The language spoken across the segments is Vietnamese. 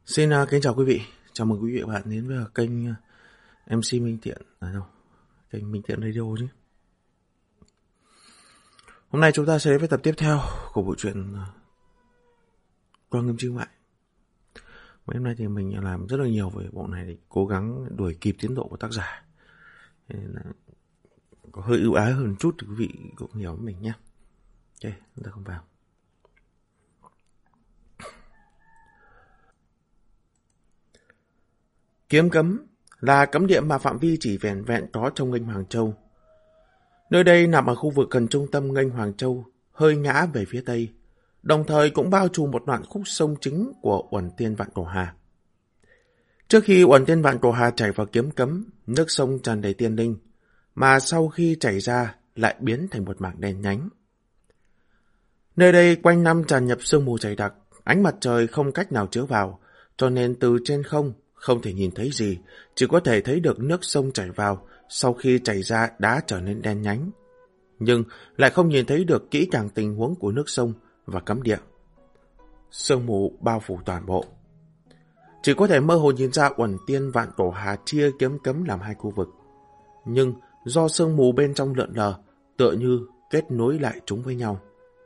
Xin kính chào quý vị, chào mừng quý vị và bạn đến với kênh MC Minh Thiện, kênh Minh Thiện Radio chứ. Hôm nay chúng ta sẽ đến với tập tiếp theo của bộ truyện Quang Ngâm Chướng Mại. Mấy hôm nay thì mình làm rất là nhiều về bộ này để cố gắng đuổi kịp tiến độ của tác giả. Nên là có hơi ưu ái hơn chút thì quý vị cũng hiểu với mình nhé. Ok, chúng ta không vào. Kiếm Cấm là cấm địa mà phạm vi chỉ vẻn vẹn có trong Nghênh Hoàng Châu. Nơi đây nằm ở khu vực gần trung tâm Nghênh Hoàng Châu, hơi ngã về phía tây, đồng thời cũng bao trùm một đoạn khúc sông chính của Uẩn Tiên Vạn Cổ Hà. Trước khi Uẩn Tiên Vạn Cổ Hà chảy vào Kiếm Cấm, nước sông tràn đầy tiên linh, mà sau khi chảy ra lại biến thành một mảng đen nhánh. Nơi đây quanh năm tràn ngập sương mù dày đặc, ánh mặt trời không cách nào chiếu vào, cho nên từ trên không thể nhìn thấy gì, chỉ có thể thấy được nước sông chảy vào, sau khi chảy ra đã trở nên đen nhánh. Nhưng lại không nhìn thấy được kỹ càng tình huống của nước sông và cấm địa. Sương mù bao phủ toàn bộ. Chỉ có thể mơ hồ nhìn ra Uẩn Tiên Vạn Cổ Hà chia Kiếm Cấm làm hai khu vực. Nhưng do sương mù bên trong lượn lờ, tựa như kết nối lại chúng với nhau.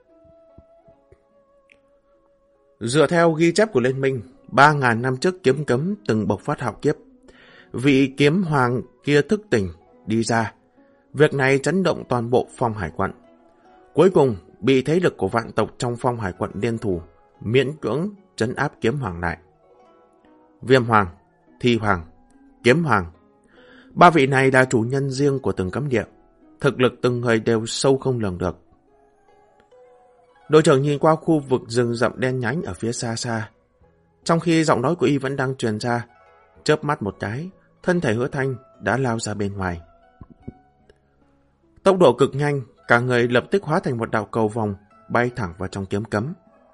Dựa theo ghi chép của Liên minh, 3.000 năm trước Kiếm Cấm từng bộc phát hạo kiếp. Vị kiếm hoàng kia thức tỉnh, đi ra. Việc này chấn động toàn bộ Phong Hải quận. Cuối cùng, bị thế lực của vạn tộc trong Phong Hải quận liên thủ, miễn cưỡng trấn áp kiếm hoàng lại. Viêm hoàng, Thi hoàng, Kiếm hoàng. Ba vị này là chủ nhân riêng của từng cấm địa. Thực lực từng người đều sâu không lường được. Đội trưởng nhìn qua khu vực rừng rậm đen nhánh ở phía xa xa. Trong khi giọng nói của y vẫn đang truyền ra, chớp mắt một cái, thân thể Hứa Thanh đã lao ra bên ngoài. Tốc độ cực nhanh, cả người lập tức hóa thành một đạo cầu vòng, bay thẳng vào trong Kiếm Cấm.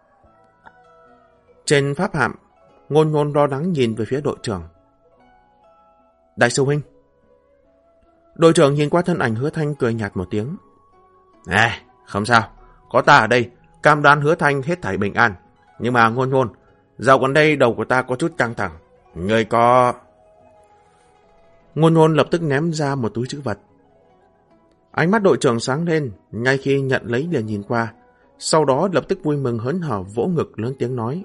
Trên pháp hạm, Ngôn Ngôn lo lắng nhìn về phía đội trưởng. Đại sư huynh. Đội trưởng nhìn qua thân ảnh Hứa Thanh cười nhạt một tiếng. Không sao, có ta ở đây, cam đoan Hứa Thanh hết thảy bình an. Nhưng mà Ngôn Ngôn, dạo gần đây đầu của ta có chút căng thẳng. Người có... Ngôn Ngôn lập tức ném ra một túi trữ vật. Ánh mắt đội trưởng sáng lên, ngay khi nhận lấy liền nhìn qua. Sau đó lập tức vui mừng hớn hở vỗ ngực lớn tiếng nói.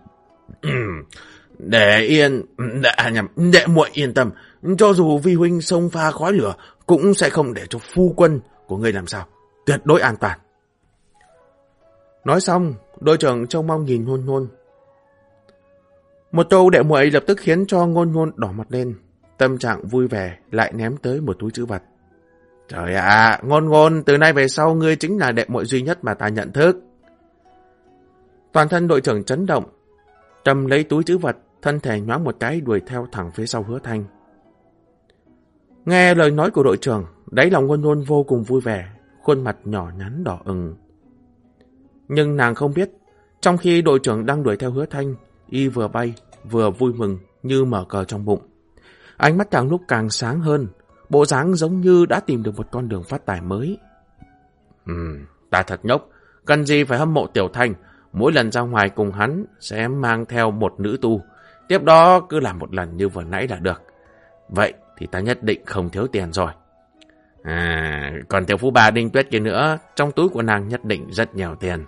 Để muội yên tâm, cho dù vi huynh xông pha khói lửa, cũng sẽ không để cho phu quân của người làm sao. Tuyệt đối an toàn. Nói xong, đội trưởng trông mong nhìn Ngôn Ngôn. Một câu đệ muội lập tức khiến cho Ngôn Ngôn đỏ mặt lên, tâm trạng vui vẻ lại ném tới một túi trữ vật. Trời ạ, Ngôn Ngôn, từ nay về sau ngươi chính là đệ muội duy nhất mà ta nhận thức. Toàn thân đội trưởng chấn động, cầm lấy túi trữ vật, thân thể nhoáng một cái đuổi theo thẳng phía sau Hứa Thanh. Nghe lời nói của đội trưởng, đáy lòng Ngôn Ngôn vô cùng vui vẻ, khuôn mặt nhỏ nhắn đỏ ửng. Nhưng nàng không biết, trong khi đội trưởng đang đuổi theo Hứa Thanh, y vừa bay, vừa vui mừng như mở cờ trong bụng. Ánh mắt càng lúc càng sáng hơn, bộ dáng giống như đã tìm được một con đường phát tài mới. Ta thật ngốc, cần gì phải hâm mộ Tiểu Thanh, mỗi lần ra ngoài cùng hắn sẽ mang theo một nữ tu, tiếp đó cứ làm một lần như vừa nãy là được. Vậy thì ta nhất định không thiếu tiền rồi. Còn tiểu phú bà Đinh Tuyết kia nữa, trong túi của nàng nhất định rất nhiều tiền.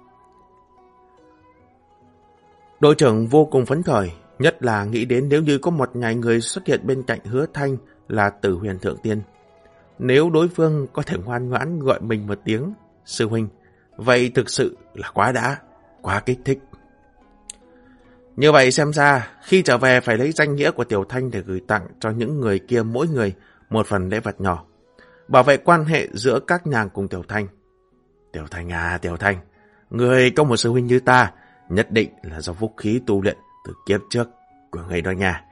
Đội trưởng vô cùng phấn khởi, nhất là nghĩ đến nếu như có một ngày người xuất hiện bên cạnh Hứa Thanh là Tử Huyền Thượng Tiên. Nếu đối phương có thể ngoan ngoãn gọi mình một tiếng sư huynh, vậy thực sự là quá kích thích. Như vậy xem ra, khi trở về phải lấy danh nghĩa của Tiểu Thanh để gửi tặng cho những người kia mỗi người một phần lễ vật nhỏ, bảo vệ quan hệ giữa các nàng cùng Tiểu Thanh. Tiểu Thanh à, Tiểu Thanh, người có một sư huynh như ta, nhất định là do phúc khí tu luyện từ kiếp trước của người đó nha.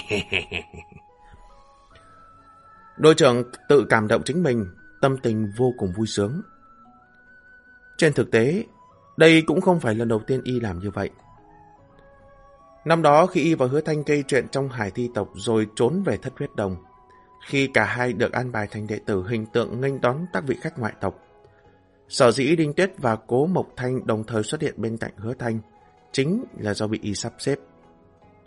Đội trưởng tự cảm động chính mình, tâm tình vô cùng vui sướng. Trên thực tế, đây cũng không phải lần đầu tiên y làm như vậy. Năm đó khi y và Hứa Thanh gây chuyện trong Hải Thi tộc rồi trốn về Thất Huyết Đồng, khi cả hai được an bài thành đệ tử hình tượng nghênh đón các vị khách ngoại tộc, sở dĩ Đinh Tuyết và Cố Mộc Thanh đồng thời xuất hiện bên cạnh Hứa Thanh chính là do bị y sắp xếp.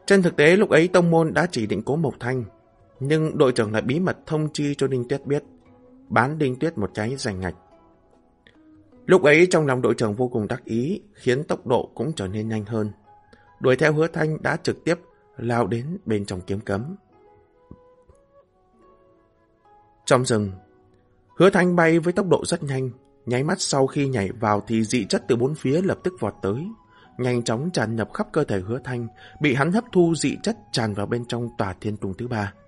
Trên thực tế lúc ấy tông môn đã chỉ định Cố Mộc Thanh, nhưng đội trưởng lại bí mật thông chi cho Đinh Tuyết biết, bán Đinh Tuyết một cái giành ngạch. Lúc ấy trong lòng đội trưởng vô cùng đắc ý, khiến tốc độ cũng trở nên nhanh hơn. Đuổi theo Hứa Thanh đã trực tiếp lao đến bên trong kiếm cấm. Trong rừng, Hứa Thanh bay với tốc độ rất nhanh, nháy mắt sau khi nhảy vào thì dị chất từ bốn phía lập tức vọt tới, nhanh chóng tràn nhập khắp cơ thể Hứa Thanh, bị hắn hấp thu dị chất tràn vào bên trong tòa thiên tùng thứ 3.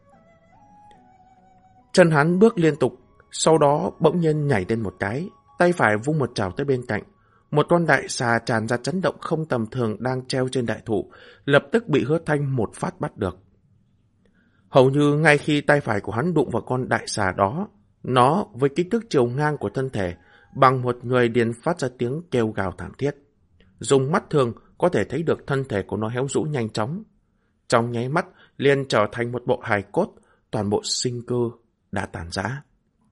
Chân hắn bước liên tục, sau đó bỗng nhiên nhảy lên một cái, tay phải vung một chảo tới bên cạnh. Một con đại xà tràn ra chấn động không tầm thường đang treo trên đại thụ, lập tức bị Hứa Thanh một phát bắt được. Hầu như ngay khi tay phải của hắn đụng vào con đại xà đó, nó với kích thước chiều ngang của thân thể, bằng một người liền phát ra tiếng kêu gào thảm thiết. Dùng mắt thường có thể thấy được thân thể của nó héo rũ nhanh chóng. Trong nháy mắt liền trở thành một bộ hài cốt, toàn bộ sinh cơ đã tàn rã.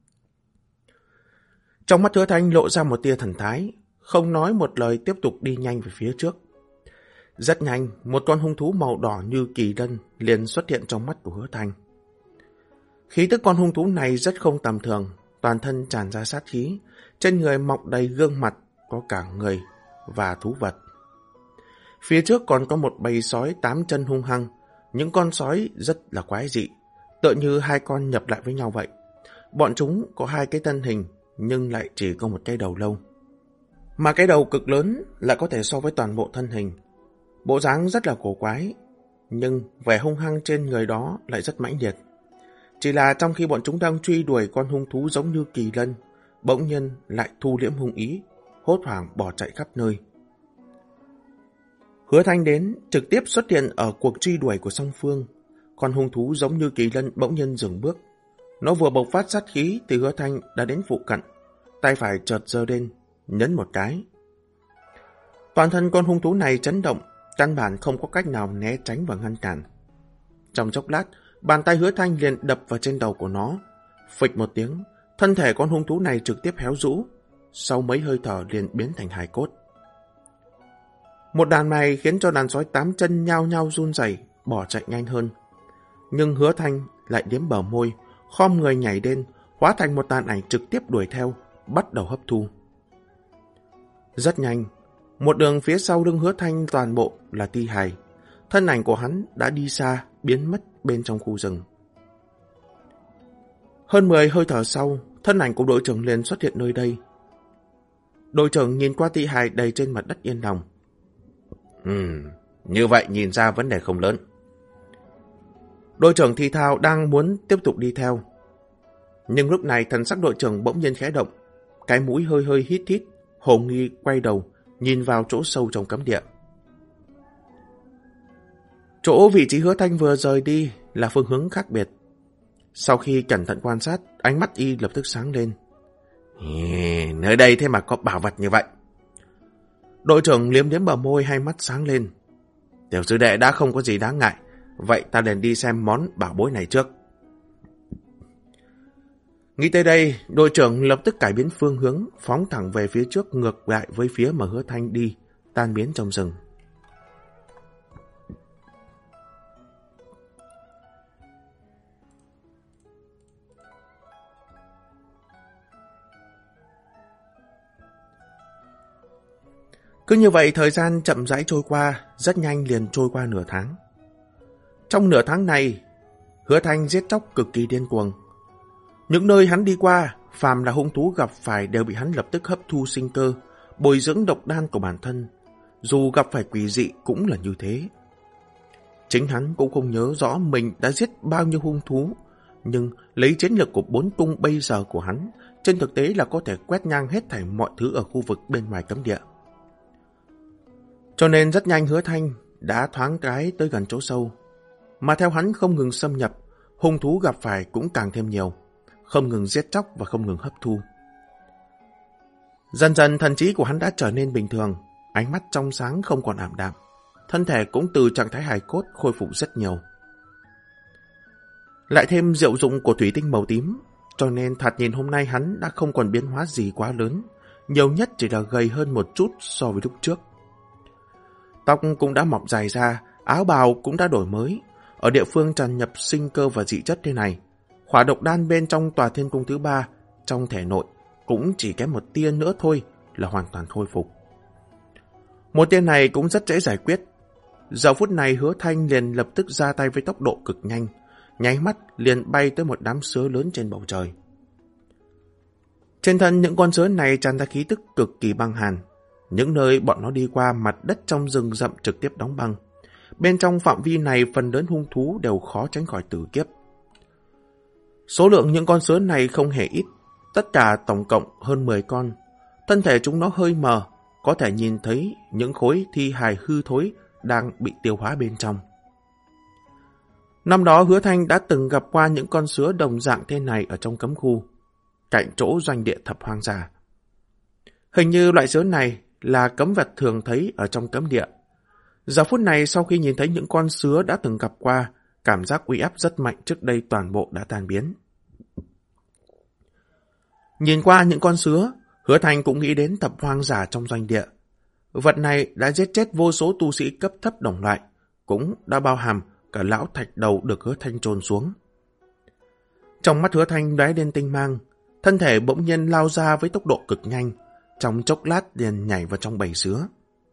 Trong mắt Hứa Thanh lộ ra một tia thần thái, không nói một lời tiếp tục đi nhanh về phía trước. Rất nhanh, một con hung thú màu đỏ như kỳ lân liền xuất hiện trong mắt của Hứa Thanh. Khí tức con hung thú này rất không tầm thường, toàn thân tràn ra sát khí, trên người mọc đầy gương mặt, có cả người và thú vật. Phía trước còn có một bầy sói 8 chân hung hăng, những con sói rất là quái dị, tựa như hai con nhập lại với nhau vậy. Bọn chúng có hai cái thân hình, nhưng lại chỉ có một cái đầu lâu. Mà cái đầu cực lớn lại có thể so với toàn bộ thân hình. Bộ dáng rất là cổ quái, nhưng vẻ hung hăng trên người đó lại rất mãnh liệt. Chỉ là trong khi bọn chúng đang truy đuổi con hung thú giống như kỳ lân, bỗng nhiên lại thu liễm hung ý, hốt hoảng bỏ chạy khắp nơi. Hứa Thanh đến, trực tiếp xuất hiện ở cuộc truy đuổi của song phương. Con hung thú giống như kỳ lân bỗng nhiên dừng bước. Nó vừa bộc phát sát khí thì Hứa Thanh đã đến phụ cận, tay phải chợt giơ lên, nhấn một cái. Toàn thân con hung thú này chấn động, căn bản không có cách nào né tránh và ngăn cản. Trong chốc lát, bàn tay Hứa Thanh liền đập vào trên đầu của nó. Phịch một tiếng, thân thể con hung thú này trực tiếp héo rũ, sau mấy hơi thở liền biến thành hài cốt. Một đàn này khiến cho đàn sói 8 chân nhao nhao run rẩy, bỏ chạy nhanh hơn. Nhưng Hứa Thanh lại liếm bờ môi, khom người nhảy lên, hóa thành một tàn ảnh trực tiếp đuổi theo, bắt đầu hấp thu. Rất nhanh, một đường phía sau lưng Hứa Thanh toàn bộ là thi hài. Thân ảnh của hắn đã đi xa, biến mất bên trong khu rừng. Hơn 10 hơi thở sau, thân ảnh của đội trưởng liền xuất hiện nơi đây. Đội trưởng nhìn qua thi hài đầy trên mặt đất yên lòng. Như vậy nhìn ra vấn đề không lớn. Đội trưởng thì thào đang muốn tiếp tục đi theo. Nhưng lúc này thần sắc đội trưởng bỗng nhiên khẽ động, cái mũi hơi hơi hít hít, hồ nghi quay đầu, nhìn vào chỗ sâu trong cấm địa. Chỗ vị trí Hứa Thanh vừa rời đi là phương hướng khác biệt. Sau khi cẩn thận quan sát, ánh mắt y lập tức sáng lên. Nơi đây thế mà có bảo vật như vậy. Đội trưởng liếm liếm bờ môi, hai mắt sáng lên. Tiểu sư đệ đã không có gì đáng ngại, vậy ta liền đi xem món bảo bối này trước. Nghĩ tới đây, đội trưởng lập tức cải biến phương hướng, phóng thẳng về phía trước ngược lại với phía mà Hứa Thanh đi, tan biến trong rừng. Cứ như vậy thời gian chậm rãi trôi qua, rất nhanh liền trôi qua nửa tháng. Trong nửa tháng này, Hứa Thanh giết chóc cực kỳ điên cuồng. Những nơi hắn đi qua, phàm là hung thú gặp phải đều bị hắn lập tức hấp thu sinh cơ, bồi dưỡng độc đan của bản thân. Dù gặp phải quỷ dị cũng là như thế. Chính hắn cũng không nhớ rõ mình đã giết bao nhiêu hung thú, nhưng lấy chiến lược của 4 cung bây giờ của hắn, trên thực tế là có thể quét ngang hết thảy mọi thứ ở khu vực bên ngoài cấm địa. Cho nên rất nhanh Hứa Thanh đã thoáng cái tới gần chỗ sâu. Mà theo hắn không ngừng xâm nhập, hung thú gặp phải cũng càng thêm nhiều, không ngừng giết chóc và không ngừng hấp thu. Dần dần thần trí của hắn đã trở nên bình thường, ánh mắt trong sáng không còn ảm đạm, thân thể cũng từ trạng thái hài cốt khôi phục rất nhiều. Lại thêm diệu dụng của thủy tinh màu tím, cho nên thoạt nhìn hôm nay hắn đã không còn biến hóa gì quá lớn, nhiều nhất chỉ là gầy hơn một chút so với lúc trước. Tóc cũng đã mọc dài ra, áo bào cũng đã đổi mới. Ở địa phương tràn nhập sinh cơ và dị chất thế này, hỏa độc đan bên trong tòa thiên cung thứ 3 trong thể nội cũng chỉ kém một tia nữa thôi là hoàn toàn khôi phục. Một tia này cũng rất dễ giải quyết. Giờ phút này Hứa Thanh liền lập tức ra tay với tốc độ cực nhanh, nháy mắt liền bay tới một đám sứa lớn trên bầu trời. Trên thân những con sứa này tràn ra khí tức cực kỳ băng hàn. Những nơi bọn nó đi qua, mặt đất trong rừng rậm trực tiếp đóng băng. Bên trong phạm vi này phần lớn hung thú đều khó tránh khỏi tử kiếp. Số lượng những con sứa này không hề ít, tất cả tổng cộng hơn 10 con. Thân thể chúng nó hơi mờ, có thể nhìn thấy những khối thi hài hư thối đang bị tiêu hóa bên trong. Năm đó Hứa Thanh đã từng gặp qua những con sứa đồng dạng thế này ở trong cấm khu, cạnh chỗ doanh địa thập hoang giả. Hình như loại sứa này là cấm vật thường thấy ở trong cấm địa. Giờ phút này sau khi nhìn thấy những con sứa đã từng gặp qua, cảm giác uy áp rất mạnh trước đây toàn bộ đã tan biến. Nhìn qua những con sứa, Hứa Thanh cũng nghĩ đến thập hoang giả trong doanh địa. Vật này đã giết chết vô số tu sĩ cấp thấp đồng loại, cũng đã bao hàm cả lão thạch đầu được Hứa Thanh chôn xuống. Trong mắt Hứa Thanh lóe lên tinh mang, thân thể bỗng nhiên lao ra với tốc độ cực nhanh, trong chốc lát liền nhảy vào trong bầy sứa.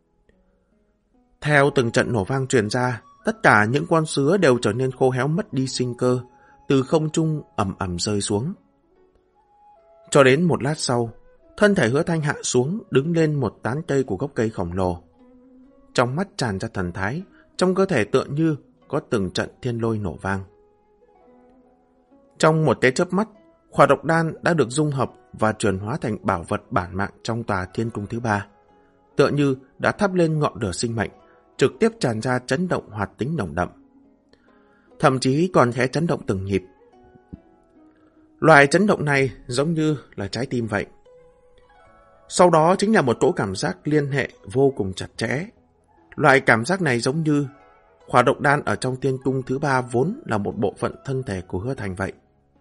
Theo từng trận nổ vang truyền ra, tất cả những con sứa đều trở nên khô héo mất đi sinh cơ, từ không trung ầm ầm rơi xuống. Cho đến một lát sau, thân thể Hứa Thanh hạ xuống, đứng lên một tán cây của gốc cây khổng lồ. Trong mắt tràn ra thần thái, trong cơ thể tựa như có từng trận thiên lôi nổ vang. Trong một cái chớp mắt, hỏa độc đan đã được dung hợp và chuyển hóa thành bảo vật bản mạng trong tòa thiên cung thứ 3. Tựa như đã thắp lên ngọn lửa sinh mệnh, trực tiếp tràn ra chấn động hoạt tính nồng đậm. Thậm chí còn khẽ chấn động từng nhịp. Loại chấn động này giống như là trái tim vậy. Sau đó chính là một cỗ cảm giác liên hệ vô cùng chặt chẽ. Loại cảm giác này giống như hỏa độc đan ở trong thiên cung thứ 3 vốn là một bộ phận thân thể của Hứa Thanh vậy.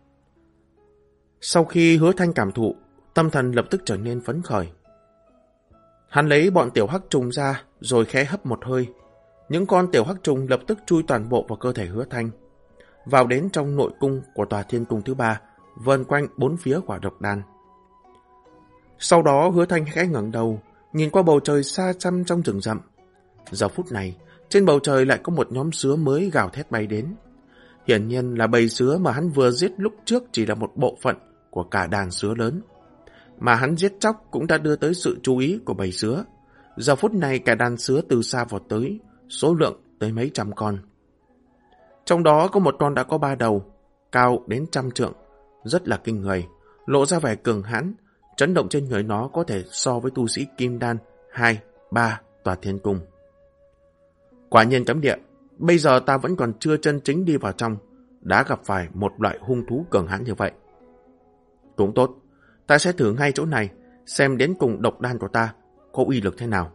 Sau khi Hứa Thanh cảm thụ, tâm thần lập tức trở nên phấn khởi. Hắn lấy bọn tiểu hắc trùng ra rồi khẽ hấp một hơi. Những con tiểu hắc trùng lập tức chui toàn bộ vào cơ thể Hứa Thanh, vào đến trong nội cung của tòa thiên cung thứ 3, vần quanh bốn phía hỏa độc đan. Sau đó Hứa Thanh khẽ ngẩng đầu, nhìn qua bầu trời xa xăm trong rừng rậm. Giờ phút này, trên bầu trời lại có một nhóm sứa mới gào thét bay đến. Hiển nhiên là bầy sứa mà hắn vừa giết lúc trước chỉ là một bộ phận của cả đàn sứa lớn. Mà hắn giết chóc cũng đã đưa tới sự chú ý của bầy sứa. Giờ phút này cả đàn sứa từ xa vọt tới, số lượng tới mấy trăm con. Trong đó có một con đã có 3 đầu, cao đến 100 trượng, rất là kinh người, lộ ra vẻ cường hãn, chấn động trên người nó có thể so với tu sĩ kim đan 2, 3 tòa thiên cung. Quả nhiên cấm địa, bây giờ ta vẫn còn chưa chân chính đi vào trong, đã gặp phải một loại hung thú cường hãn như vậy. Cũng tốt, ta sẽ thử ngay chỗ này, xem đến cùng độc đan của ta có uy lực thế nào.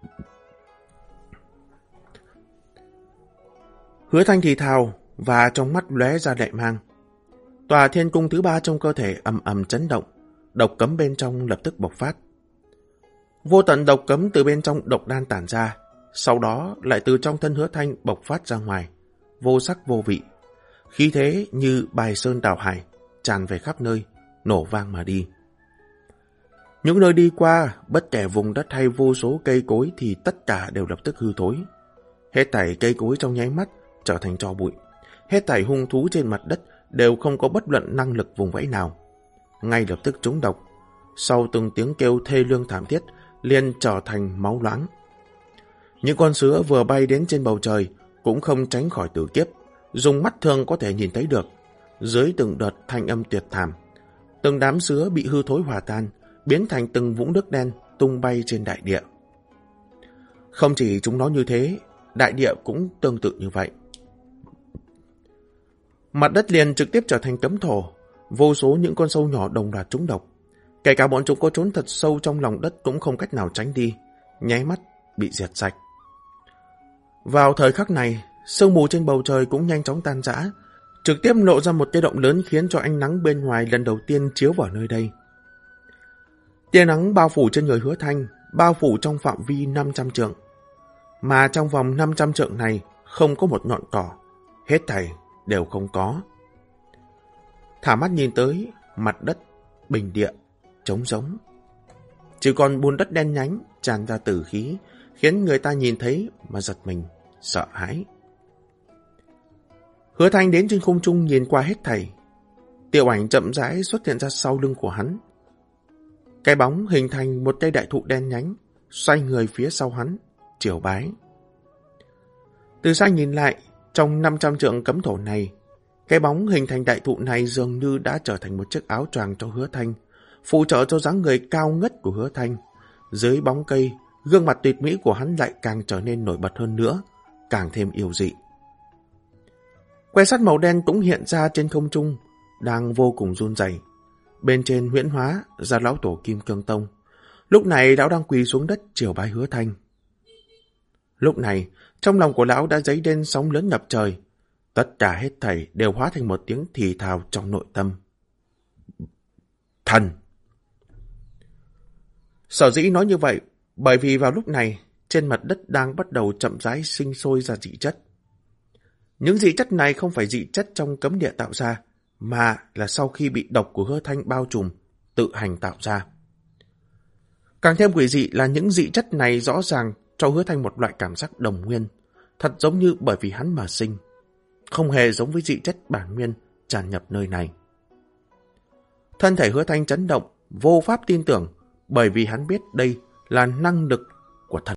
Hứa Thanh thì thào và trong mắt lóe ra lệ mang. Tòa thiên cung thứ 3 trong cơ thể ầm ầm chấn động, độc cấm bên trong lập tức bộc phát. Vô tận độc cấm từ bên trong độc đan tản ra, sau đó lại từ trong thân Hứa Thanh bộc phát ra ngoài, vô sắc vô vị. Khí thế như bài sơn đảo hải, tràn về khắp nơi, nổ vang mà đi. Những nơi đi qua, bất kể vùng đất hay vô số cây cối thì tất cả đều lập tức hư thối. Hết thảy cây cối trong nháy mắt trở thành tro bụi. Hết thảy hung thú trên mặt đất đều không có bất luận năng lực vùng vẫy nào. Ngay lập tức trúng độc. Sau từng tiếng kêu thê lương thảm thiết, liền trở thành máu loãng. Những con sứa vừa bay đến trên bầu trời cũng không tránh khỏi tử kiếp. Dùng mắt thường có thể nhìn thấy được. Dưới từng đợt thanh âm tuyệt thảm, từng đám sứa bị hư thối hòa tan, biến thành từng vũng nước đen tung bay trên đại địa. Không chỉ chúng nó như thế, đại địa cũng tương tự như vậy. Mặt đất liền trực tiếp trở thành cấm thổ, vô số những con sâu nhỏ đồng loạt trúng độc. Kể cả bọn chúng có trốn thật sâu trong lòng đất cũng không cách nào tránh đi, nháy mắt bị diệt sạch. Vào thời khắc này, sương mù trên bầu trời cũng nhanh chóng tan rã, trực tiếp lộ ra một tia động lớn khiến cho ánh nắng bên ngoài lần đầu tiên chiếu vào nơi đây. Tia nắng bao phủ trên người Hứa Thanh, bao phủ trong phạm vi 500 trượng. Mà trong vòng 500 trượng này, không có một ngọn cỏ, hết thảy đều không có. Thả mắt nhìn tới, mặt đất, bình địa, trống rỗng. Chỉ còn bùn đất đen nhánh tràn ra tử khí, khiến người ta nhìn thấy mà giật mình, sợ hãi. Hứa Thanh đến trên không trung nhìn qua hết thảy. Tiểu ảnh chậm rãi xuất hiện ra sau lưng của hắn. Cái bóng hình thành một cây đại thụ đen nhánh, xoay người phía sau hắn, triều bái. Từ xa nhìn lại, trong 500 trượng cấm thổ này, cái bóng hình thành đại thụ này dường như đã trở thành một chiếc áo choàng cho Hứa Thanh, phụ trợ cho dáng người cao ngất của Hứa Thanh. Dưới bóng cây, gương mặt tuyệt mỹ của hắn lại càng trở nên nổi bật hơn nữa, càng thêm yêu dị. Que sắt màu đen cũng hiện ra trên không trung, đang vô cùng run rẩy. Bên trên huyễn hóa ra lão tổ Kim Cương Tông. Lúc này lão đang quỳ xuống đất triều bái Hứa Thanh. Lúc này, trong lòng của lão đã dấy lên sóng lớn ngập trời. Tất cả hết thảy đều hóa thành một tiếng thì thào trong nội tâm. Thần! Sở dĩ nói như vậy, bởi vì vào lúc này, trên mặt đất đang bắt đầu chậm rãi sinh sôi ra dị chất. Những dị chất này không phải dị chất trong cấm địa tạo ra, mà là sau khi bị độc của Hứa Thanh bao trùm, tự hành tạo ra. Càng thêm quỷ dị là những dị chất này rõ ràng cho Hứa Thanh một loại cảm giác đồng nguyên, thật giống như bởi vì hắn mà sinh, không hề giống với dị chất bản nguyên tràn nhập nơi này. Thân thể Hứa Thanh chấn động, vô pháp tin tưởng, bởi vì hắn biết đây là năng lực của thần.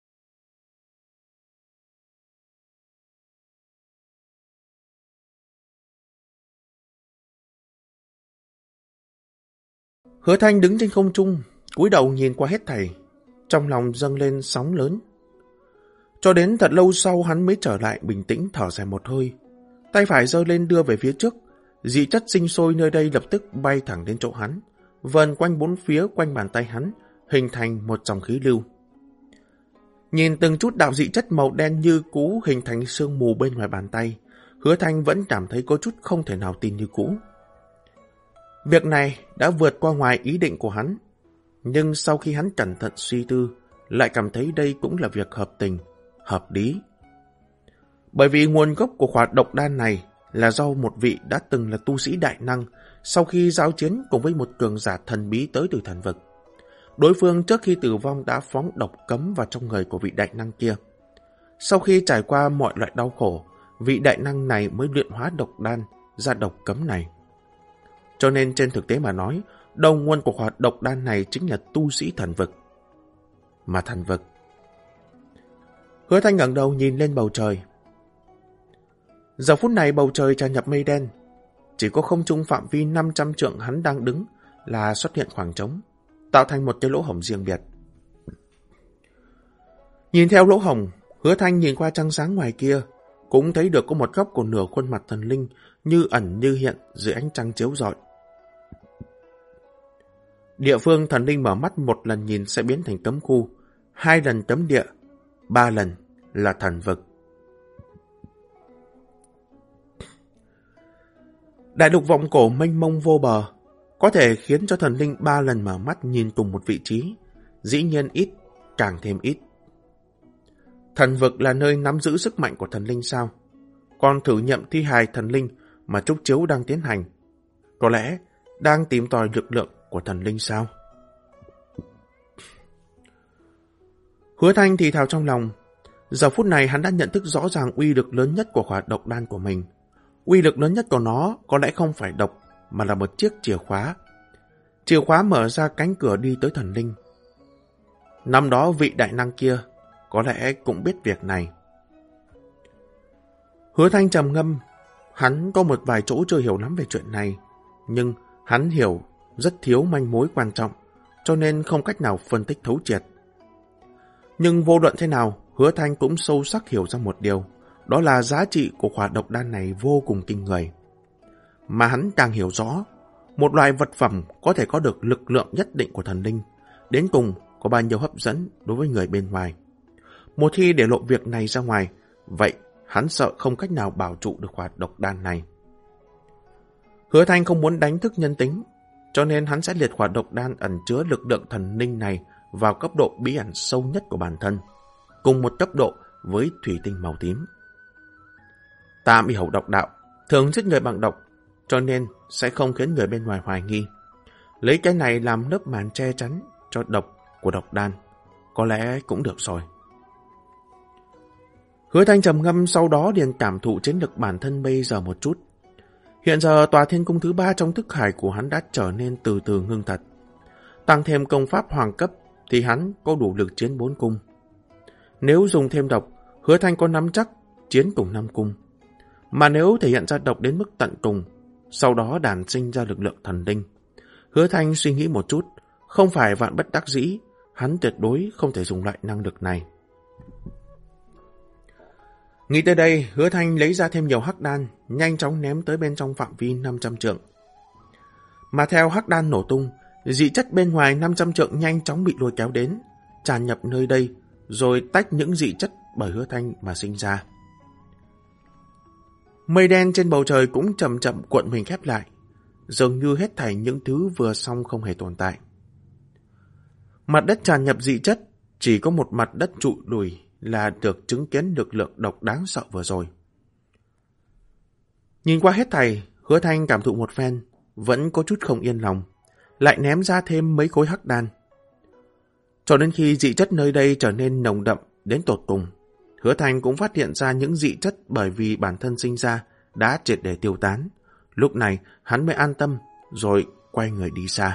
Hứa Thanh đứng trên không trung, cúi đầu nhìn qua hết thảy, trong lòng dâng lên sóng lớn. Cho đến thật lâu sau hắn mới trở lại bình tĩnh thở dài một hơi, tay phải giơ lên đưa về phía trước, dị chất sinh sôi nơi đây lập tức bay thẳng đến chỗ hắn, vần quanh bốn phía quanh bàn tay hắn, hình thành một dòng khí lưu. Nhìn từng chút đạo dị chất màu đen như cũ hình thành sương mù bên ngoài bàn tay, Hứa Thanh vẫn cảm thấy có chút không thể nào tin như cũ. Việc này đã vượt qua ngoài ý định của hắn, nhưng sau khi hắn cẩn thận suy tư, lại cảm thấy đây cũng là việc hợp tình, hợp lý. Bởi vì nguồn gốc của khỏa độc đan này là do một vị đã từng là tu sĩ đại năng, sau khi giao chiến cùng với một cường giả thần bí tới từ thần vực. Đối phương trước khi tử vong đã phóng độc cấm vào trong người của vị đại năng kia. Sau khi trải qua mọi loại đau khổ, vị đại năng này mới luyện hóa độc đan ra độc cấm này. Cho nên trên thực tế mà nói, đầu nguồn của khỏa độc đan này chính là tu sĩ thần vực. Mà thần vực... Hứa Thanh ngẩng đầu nhìn lên bầu trời. Giờ phút này bầu trời tràn ngập mây đen. Chỉ có không trung phạm vi 500 trượng hắn đang đứng là xuất hiện khoảng trống, tạo thành một cái lỗ hổng riêng biệt. Nhìn theo lỗ hổng, Hứa Thanh nhìn qua trăng sáng ngoài kia, cũng thấy được có một góc của nửa khuôn mặt thần linh như ẩn như hiện dưới ánh trăng chiếu rọi. Địa phương thần linh mở mắt một lần nhìn sẽ biến thành cấm khu, 2 lần cấm địa, 3 lần là thần vực. Đại lục vọng cổ mênh mông vô bờ, có thể khiến cho thần linh 3 lần mở mắt nhìn cùng một vị trí, dĩ nhiên ít, càng thêm ít. Thần vực là nơi nắm giữ sức mạnh của thần linh sao? Còn thử nghiệm thi hài thần linh mà Trúc Chiếu đang tiến hành, có lẽ đang tìm tòi lực lượng của thần linh sao? Hứa Thanh thì thào trong lòng, giờ phút này hắn đã nhận thức rõ ràng uy lực lớn nhất của khỏa độc đan của mình. Uy lực lớn nhất của nó có lẽ không phải độc, mà là một chiếc chìa khóa. Chìa khóa mở ra cánh cửa đi tới thần linh. Năm đó vị đại năng kia có lẽ cũng biết việc này. Hứa Thanh trầm ngâm, hắn có một vài chỗ chưa hiểu lắm về chuyện này, nhưng hắn hiểu rất thiếu manh mối quan trọng, cho nên không cách nào phân tích thấu triệt. Nhưng vô luận thế nào, Hứa Thanh cũng sâu sắc hiểu ra một điều, đó là giá trị của khỏa độc đan này vô cùng kinh người. Mà hắn càng hiểu rõ, một loại vật phẩm có thể có được lực lượng nhất định của thần linh, đến cùng có bao nhiêu hấp dẫn đối với người bên ngoài. Một khi để lộ việc này ra ngoài, vậy hắn sợ không cách nào bảo trụ được khỏa độc đan này. Hứa Thanh không muốn đánh thức nhân tính, cho nên hắn sẽ liệt khỏa độc đan ẩn chứa lực lượng thần linh này vào cấp độ bí ẩn sâu nhất của bản thân, cùng một cấp độ với thủy tinh màu tím. Ta am hiểu độc đạo, thường giết người bằng độc, cho nên sẽ không khiến người bên ngoài hoài nghi. Lấy cái này làm lớp màn che chắn cho độc của độc đan, có lẽ cũng được rồi. Hứa Thanh trầm ngâm, sau đó liền cảm thụ chiến lực bản thân bây giờ một chút. Hiện giờ tòa thiên cung thứ 3 trong thức hải của hắn đã trở nên từ từ ngưng thật. Tăng thêm công pháp hoàng cấp thì hắn có đủ lực chiến 4 cung. Nếu dùng thêm độc, Hứa Thanh có nắm chắc chiến cùng 5 cung. Mà nếu thể hiện ra độc đến mức tận cùng, sau đó đàn sinh ra lực lượng thần linh, Hứa Thanh suy nghĩ một chút, không phải vạn bất đắc dĩ, hắn tuyệt đối không thể dùng loại năng lực này. Nghĩ tới đây, Hứa Thanh lấy ra thêm nhiều hắc đan, nhanh chóng ném tới bên trong phạm vi 500 trượng. Mà theo hắc đan nổ tung, dị chất bên ngoài 500 trượng nhanh chóng bị lôi kéo đến, tràn nhập nơi đây, rồi tách những dị chất bởi Hứa Thanh mà sinh ra. Mây đen trên bầu trời cũng chậm chậm cuộn mình khép lại, dường như hết thảy những thứ vừa xong không hề tồn tại. Mặt đất tràn nhập dị chất, chỉ có một mặt đất trụi lùi là được chứng kiến lực lượng độc đáng sợ vừa rồi. Nhìn qua hết thảy, Hứa Thanh cảm thụ một phen, vẫn có chút không yên lòng, lại ném ra thêm mấy khối hắc đan. Cho đến khi dị chất nơi đây trở nên nồng đậm đến tột cùng, Hứa Thanh cũng phát hiện ra những dị chất bởi vì bản thân sinh ra đã triệt để tiêu tán. Lúc này hắn mới an tâm, rồi quay người đi xa.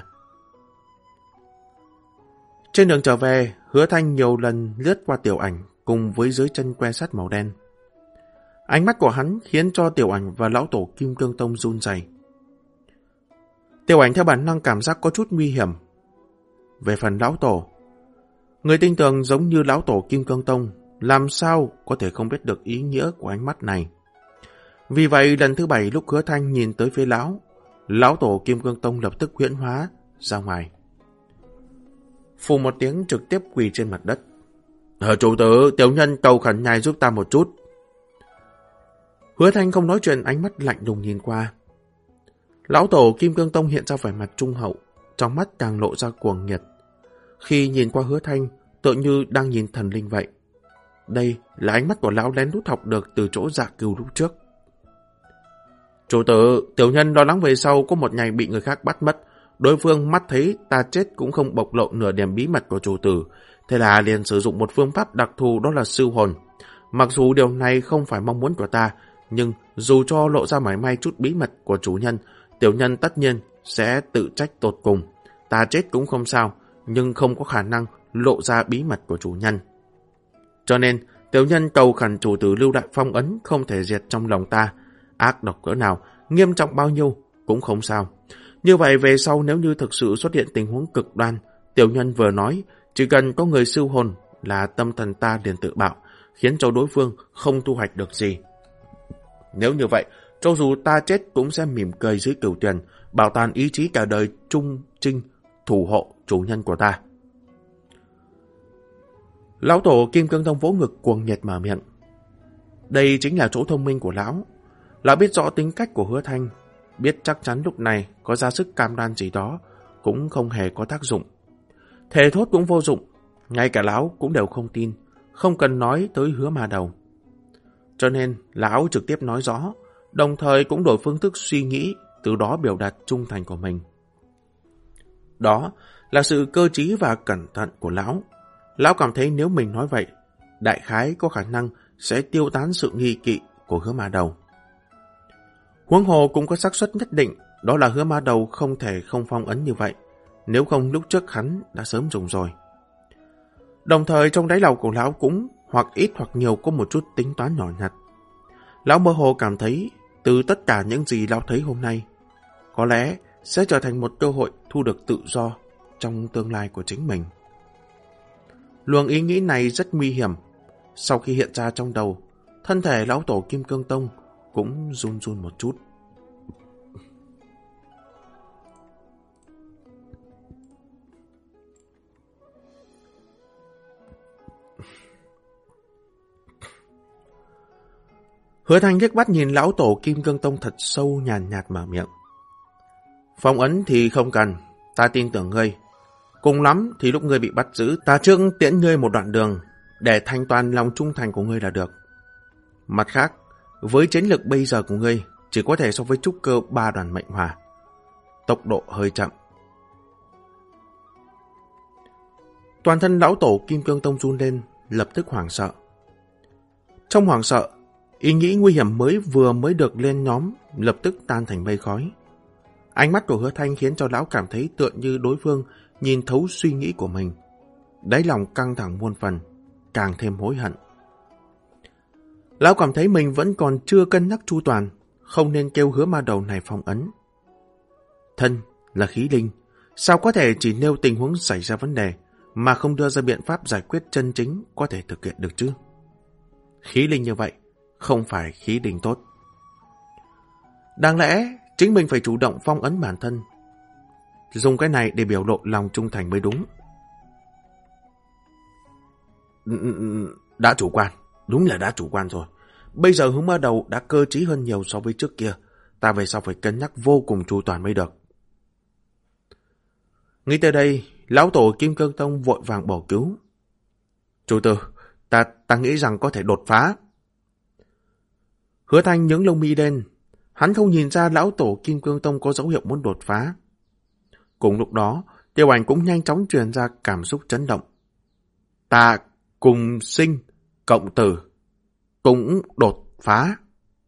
Trên đường trở về, Hứa Thanh nhiều lần lướt qua Tiểu Ảnh cùng với dưới chân que sắt màu đen. Ánh mắt của hắn khiến cho Tiểu Ảnh và lão tổ Kim Cương Tông run rẩy. Tiểu Ảnh theo bản năng cảm giác có chút nguy hiểm. Về phần lão tổ, người tinh tường giống như lão tổ Kim Cương Tông, làm sao có thể không biết được ý nghĩa của ánh mắt này. Vì vậy lần thứ 7 lúc Hứa Thanh nhìn tới phía lão tổ Kim Cương Tông lập tức huyễn hóa ra ngoài. Phù một tiếng trực tiếp quỳ trên mặt đất. Chủ tử, tiểu nhân cầu khẩn ngài giúp ta một chút. Hứa Thanh không nói chuyện, ánh mắt lạnh lùng nhìn qua. Lão tổ Kim Cương Tông hiện ra vẻ mặt trung hậu, trong mắt càng lộ ra cuồng nhiệt. Khi nhìn qua Hứa Thanh, tựa như đang nhìn thần linh vậy. Đây là ánh mắt của lão lén lút học được từ chỗ Dạ Cừu lúc trước. Chủ tử, tiểu nhân lo lắng về sau có một ngày bị người khác bắt mất, đối phương mắt thấy ta chết cũng không bộc lộ nửa điểm bí mật của chủ tử, thế là liền sử dụng một phương pháp đặc thù, đó là siêu hồn. Mặc dù điều này không phải mong muốn của ta, nhưng dù cho lộ ra mảy may chút bí mật của chủ nhân, tiểu nhân tất nhiên sẽ tự trách tột cùng. Ta chết cũng không sao, nhưng không có khả năng lộ ra bí mật của chủ nhân. Cho nên, tiểu nhân cầu khẩn chủ tử lưu đại phong ấn không thể diệt trong lòng ta. Ác độc cỡ nào, nghiêm trọng bao nhiêu cũng không sao. Như vậy về sau nếu như thực sự xuất hiện tình huống cực đoan, tiểu nhân vừa nói, chỉ cần có người siêu hồn là tâm thần ta liền tự bạo, khiến cho đối phương không thu hoạch được gì. Nếu như vậy, cho dù ta chết cũng sẽ mỉm cười dưới cửu tuyển, bảo toàn ý chí cả đời trung trinh, thủ hộ chủ nhân của ta. Lão tổ Kim Cương Tông vỗ ngực cuồng nhiệt mở miệng. Đây chính là chỗ thông minh của lão. Lão biết rõ tính cách của Hứa Thanh, biết chắc chắn lúc này có ra sức cam đoan gì đó cũng không hề có tác dụng. Thề thốt cũng vô dụng, ngay cả lão cũng đều không tin, không cần nói tới Hứa Ma Đầu. Cho nên lão trực tiếp nói rõ, đồng thời cũng đổi phương thức suy nghĩ, từ đó biểu đạt trung thành của mình. Đó là sự cơ trí và cẩn thận của lão. Lão cảm thấy nếu mình nói vậy, đại khái có khả năng sẽ tiêu tán sự nghi kỵ của Hứa Ma Đầu. Huống hồ cũng có xác suất nhất định, đó là Hứa Ma Đầu không thể không phong ấn như vậy, nếu không lúc trước hắn đã sớm dùng rồi. Đồng thời trong đáy lòng của lão cũng hoặc ít hoặc nhiều có một chút tính toán nhỏ nhặt. Lão mơ hồ cảm thấy từ tất cả những gì lão thấy hôm nay, có lẽ sẽ trở thành một cơ hội thu được tự do trong tương lai của chính mình. Luồng ý nghĩ này rất nguy hiểm. Sau khi hiện ra trong đầu, thân thể lão tổ Kim Cương Tông cũng run run một chút. Hứa Thanh liếc mắt nhìn lão tổ Kim Cương Tông thật sâu, nhàn nhạt mở miệng. Phong ấn thì không cần, ta tin tưởng ngươi. Cùng lắm thì lúc ngươi bị bắt giữ, ta trước tiễn ngươi một đoạn đường để thanh toàn lòng trung thành của ngươi là được. Mặt khác, với chiến lực bây giờ của ngươi, chỉ có thể so với trúc cơ 3 đoàn mệnh hỏa. Tốc độ hơi chậm. Toàn thân lão tổ Kim Cương Tông run lên, lập tức hoảng sợ. Trong hoảng sợ, ý nghĩ nguy hiểm mới được lên nhóm, lập tức tan thành mây khói. Ánh mắt của Hứa Thanh khiến cho lão cảm thấy tựa như đối phương nhìn thấu suy nghĩ của mình. Đáy lòng căng thẳng muôn phần, càng thêm hối hận. Lão cảm thấy mình vẫn còn chưa cân nhắc chu toàn, không nên kêu Hứa Ma Đầu này phong ấn. Thân là khí linh, sao có thể chỉ nêu tình huống xảy ra vấn đề mà không đưa ra biện pháp giải quyết chân chính có thể thực hiện được chứ? Khí linh như vậy, không phải khí linh tốt. Đáng lẽ, chính mình phải chủ động phong ấn bản thân. Dùng cái này để biểu lộ lòng trung thành mới đúng. Đã chủ quan, đúng là đã chủ quan rồi. Bây giờ Hướng Ma Đầu đã cơ trí hơn nhiều so với trước kia. Ta về sau phải cân nhắc vô cùng chu toàn mới được. Nghĩ tới đây, lão tổ Kim Cương Tông vội vàng bổ cứu. Chủ tử, ta nghĩ rằng có thể đột phá. Hứa Thanh nhướng lông mi lên. Hắn không nhìn ra lão tổ Kim Cương Tông có dấu hiệu muốn đột phá. Cùng lúc đó, Tiêu Ảnh cũng nhanh chóng truyền ra cảm xúc chấn động. Ta cùng sinh, cộng tử, cũng đột phá.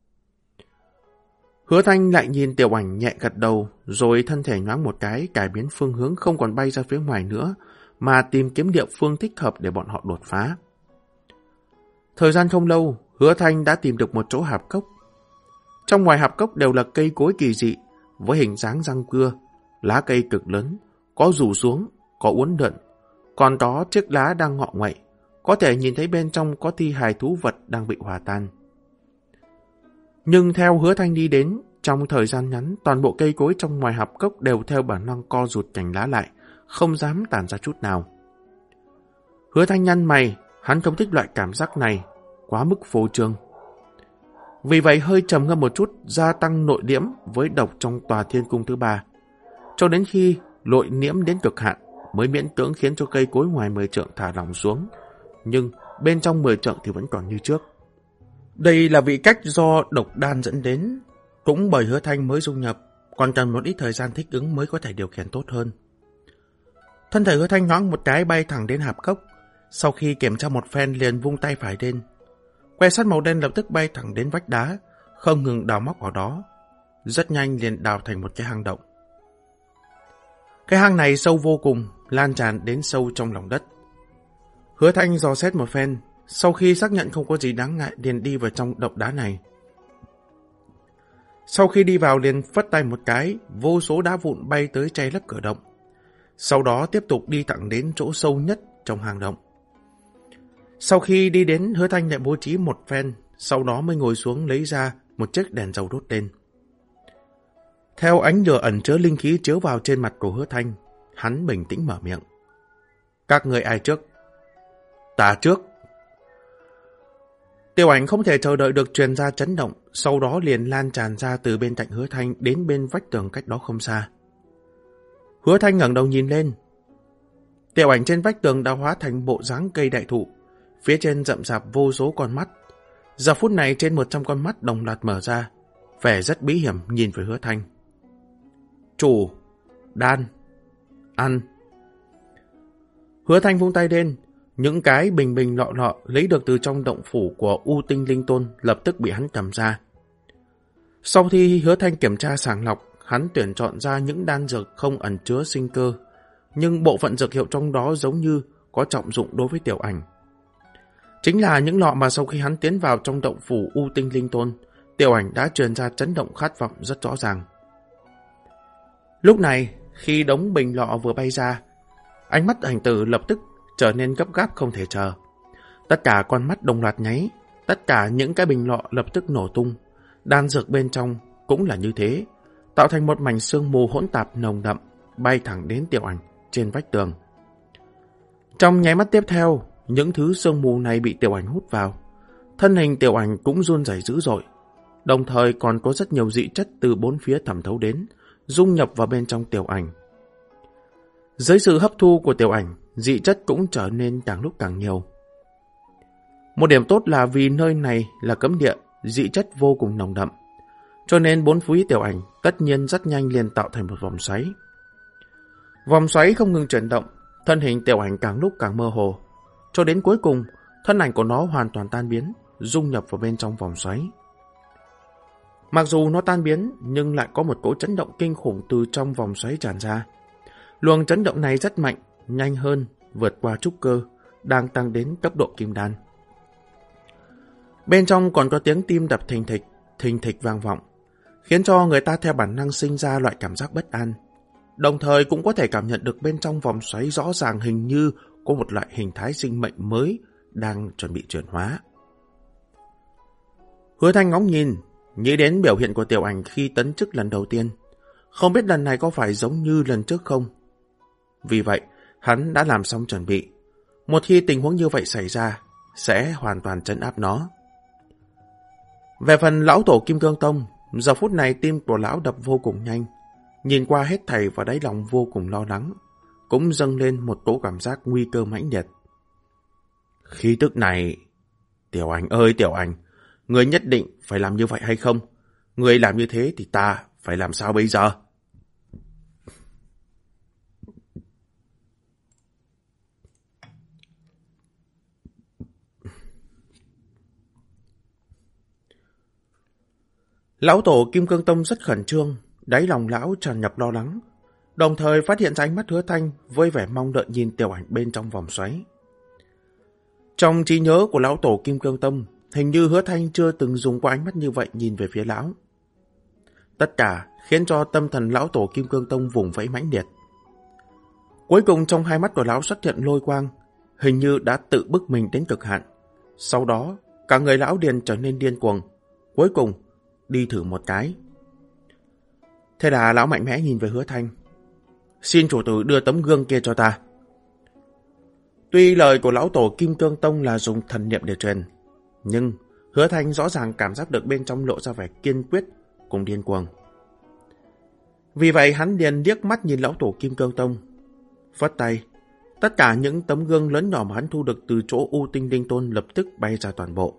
Hứa Thanh lại nhìn Tiểu Ảnh nhẹ gật đầu, rồi thân thể nhoáng một cái, cải biến phương hướng không còn bay ra phía ngoài nữa, mà tìm kiếm địa phương thích hợp để bọn họ đột phá. Thời gian không lâu, Hứa Thanh đã tìm được một chỗ hạp cốc. Trong ngoài hạp cốc đều là cây cối kỳ dị, với hình dáng răng cưa, lá cây cực lớn, có rủ xuống, có uốn lượn, còn có chiếc lá đang ngọ nguậy, có thể nhìn thấy bên trong có thi hài thú vật đang bị hòa tan. Nhưng theo Hứa Thanh đi đến, trong thời gian ngắn, toàn bộ cây cối trong ngoài hạp cốc đều theo bản năng co rụt cành lá lại, không dám tản ra chút nào. Hứa Thanh nhăn mày, hắn không thích loại cảm giác này, quá mức phô trương. Vì vậy hơi trầm ngâm một chút, gia tăng nội liễm với độc trong tòa thiên cung thứ 3. Cho đến khi nội liễm đến cực hạn, mới miễn cưỡng khiến cho cây cối ngoài 10 trượng thả lỏng xuống, nhưng bên trong 10 trượng thì vẫn còn như trước. Đây là vị cách do độc đan dẫn đến, cũng bởi Hứa Thanh mới dung nhập, còn cần một ít thời gian thích ứng mới có thể điều khiển tốt hơn. Thân thể Hứa Thanh nhoáng một cái bay thẳng đến hạp cốc, sau khi kiểm tra một phen liền vung tay phải lên. Que sắt màu đen lập tức bay thẳng đến vách đá, không ngừng đào móc ở đó. Rất nhanh liền đào thành một cái hang động. Cái hang này sâu vô cùng, lan tràn đến sâu trong lòng đất. Hứa Thanh dò xét một phen, sau khi xác nhận không có gì đáng ngại liền đi vào trong động đá này. Sau khi đi vào liền phất tay một cái, vô số đá vụn bay tới che lấp cửa động. Sau đó tiếp tục đi thẳng đến chỗ sâu nhất trong hang động. Sau khi đi đến, Hứa Thanh lại bố trí một phen, sau đó mới ngồi xuống lấy ra một chiếc đèn dầu đốt lên. Theo ánh lửa ẩn chứa linh khí chiếu vào trên mặt của Hứa Thanh, hắn bình tĩnh mở miệng. Các người ai trước? Ta trước. Tiểu Ảnh không thể chờ đợi được truyền ra chấn động, sau đó liền lan tràn ra từ bên cạnh Hứa Thanh đến bên vách tường cách đó không xa. Hứa Thanh ngẩng đầu nhìn lên. Tiểu Ảnh trên vách tường đã hóa thành bộ dáng cây đại thụ, phía trên rậm rạp vô số con mắt. Giờ phút này trên 100 con mắt đồng loạt mở ra, vẻ rất bí hiểm nhìn về Hứa Thanh. Chủ, đan, ăn. Hứa Thanh vung tay lên, những cái bình bình lọ lọ lấy được từ trong động phủ của U Tinh Linh Tôn lập tức bị hắn cầm ra. Sau khi Hứa Thanh kiểm tra sàng lọc, hắn tuyển chọn ra những đan dược không ẩn chứa sinh cơ, nhưng bộ phận dược hiệu trong đó giống như có trọng dụng đối với Tiểu Ảnh. Chính là những lọ mà sau khi hắn tiến vào trong động phủ U Tinh Linh Tôn, Tiểu Ảnh đã truyền ra chấn động khát vọng rất rõ ràng. Lúc này, khi đống bình lọ vừa bay ra, ánh mắt Ảnh Tử lập tức trở nên gấp gáp không thể chờ. Tất cả con mắt đồng loạt nháy, tất cả những cái bình lọ lập tức nổ tung. Đan dược bên trong cũng là như thế, tạo thành một mảnh sương mù hỗn tạp nồng đậm, bay thẳng đến Tiểu Ảnh trên vách tường. Trong nháy mắt tiếp theo, những thứ sương mù này bị Tiểu Ảnh hút vào. Thân hình Tiểu Ảnh cũng run rẩy dữ dội, đồng thời còn có rất nhiều dị chất từ bốn phía thẩm thấu đến, dung nhập vào bên trong Tiểu Ảnh. Dưới sự hấp thu của Tiểu Ảnh, dị chất cũng trở nên càng lúc càng nhiều. Một điểm tốt là vì nơi này là cấm địa, dị chất vô cùng nồng đậm, cho nên bốn phía Tiểu Ảnh tất nhiên rất nhanh liền tạo thành một vòng xoáy. Vòng xoáy không ngừng chuyển động, thân hình Tiểu Ảnh càng lúc càng mơ hồ, cho đến cuối cùng, thân ảnh của nó hoàn toàn tan biến, dung nhập vào bên trong vòng xoáy. Mặc dù nó tan biến, nhưng lại có một cỗ chấn động kinh khủng từ trong vòng xoáy tràn ra. Luồng chấn động này rất mạnh, nhanh hơn, vượt qua trúc cơ, đang tăng đến cấp độ kim đan. Bên trong còn có tiếng tim đập thình thịch vang vọng, khiến cho người ta theo bản năng sinh ra loại cảm giác bất an. Đồng thời cũng có thể cảm nhận được bên trong vòng xoáy rõ ràng hình như có một loại hình thái sinh mệnh mới đang chuẩn bị chuyển hóa. Hứa Thanh ngóng nhìn, nghĩ đến biểu hiện của Tiểu Ảnh khi tấn chức lần đầu tiên, không biết lần này có phải giống như lần trước không. Vì vậy, hắn đã làm xong chuẩn bị. Một khi tình huống như vậy xảy ra, sẽ hoàn toàn trấn áp nó. Về phần lão tổ Kim Cương Tông, giờ phút này tim của lão đập vô cùng nhanh. Nhìn qua hết thảy và đáy lòng vô cùng lo lắng, cũng dâng lên một cỗ cảm giác nguy cơ mãnh liệt. Khí tức này... Tiểu Ảnh ơi Tiểu Ảnh, người nhất định phải làm như vậy hay không? Người làm như thế thì ta phải làm sao bây giờ? Lão tổ Kim Cương Tông rất khẩn trương, đáy lòng lão tràn ngập lo lắng, đồng thời phát hiện ra ánh mắt Hứa Thanh với vẻ mong đợi nhìn Tiểu Ảnh bên trong vòng xoáy. Trong trí nhớ của lão tổ Kim Cương Tông, hình như Hứa Thanh chưa từng dùng qua ánh mắt như vậy nhìn về phía lão. Tất cả khiến cho tâm thần lão tổ Kim Cương Tông vùng vẫy mãnh liệt. Cuối cùng trong hai mắt của lão xuất hiện lôi quang, hình như đã tự bức mình đến cực hạn. Sau đó, cả người lão liền trở nên điên cuồng. Cuối cùng, đi thử một cái. Thế là lão mạnh mẽ nhìn về Hứa Thanh. Xin chủ tử đưa tấm gương kia cho ta. Tuy lời của lão tổ Kim Cương Tông là dùng thần niệm để truyền, nhưng Hứa Thanh rõ ràng cảm giác được bên trong lộ ra vẻ kiên quyết cùng điên cuồng. Vì vậy hắn liền liếc mắt nhìn lão tổ Kim Cương Tông, phất tay. Tất cả những tấm gương lớn nhỏ mà hắn thu được từ chỗ U Tinh Linh Tôn lập tức bay ra toàn bộ.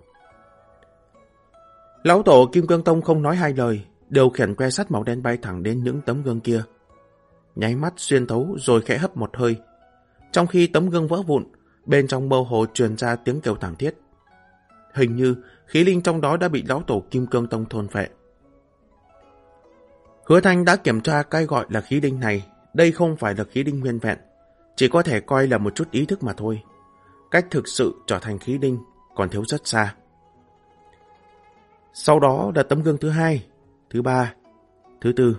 Lão tổ Kim Cương Tông không nói hai lời, điều khiển que sắt màu đen bay thẳng đến những tấm gương kia. Nháy mắt xuyên thấu rồi khẽ hấp một hơi. Trong khi tấm gương vỡ vụn, bên trong mơ hồ truyền ra tiếng kêu thảm thiết. Hình như khí linh trong đó đã bị lão tổ Kim Cương Tông thôn phệ. Hứa Thanh đã kiểm tra cái gọi là khí linh này, đây không phải là khí linh nguyên vẹn, chỉ có thể coi là một chút ý thức mà thôi. Cách thực sự trở thành khí linh còn thiếu rất xa. Sau đó là tấm gương thứ hai, thứ ba, thứ tư.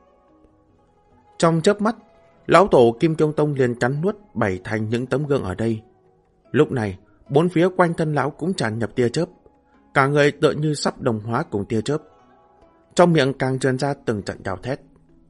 Trong chớp mắt, lão tổ Kim Cương Tông liền cắn nuốt 7 thành những tấm gương ở đây. Lúc này, bốn phía quanh thân lão cũng tràn nhập tia chớp, cả người tựa như sắp đồng hóa cùng tia chớp. Trong miệng càng truyền ra từng trận gào thét.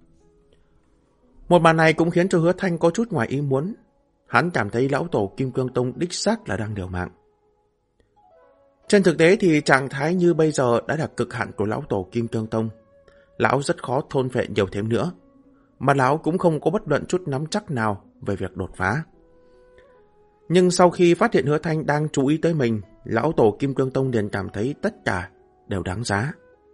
Một màn này cũng khiến cho Hứa Thanh có chút ngoài ý muốn. Hắn cảm thấy lão tổ Kim Cương Tông đích xác là đang liều mạng. Trên thực tế thì trạng thái như bây giờ đã là cực hạn của lão tổ Kim Cương Tông. Lão rất khó thôn phệ nhiều thêm nữa, mà lão cũng không có bất luận chút nắm chắc nào về việc đột phá. Nhưng sau khi phát hiện Hứa Thanh đang chú ý tới mình, lão tổ Kim Cương Tông liền cảm thấy tất cả đều đáng giá.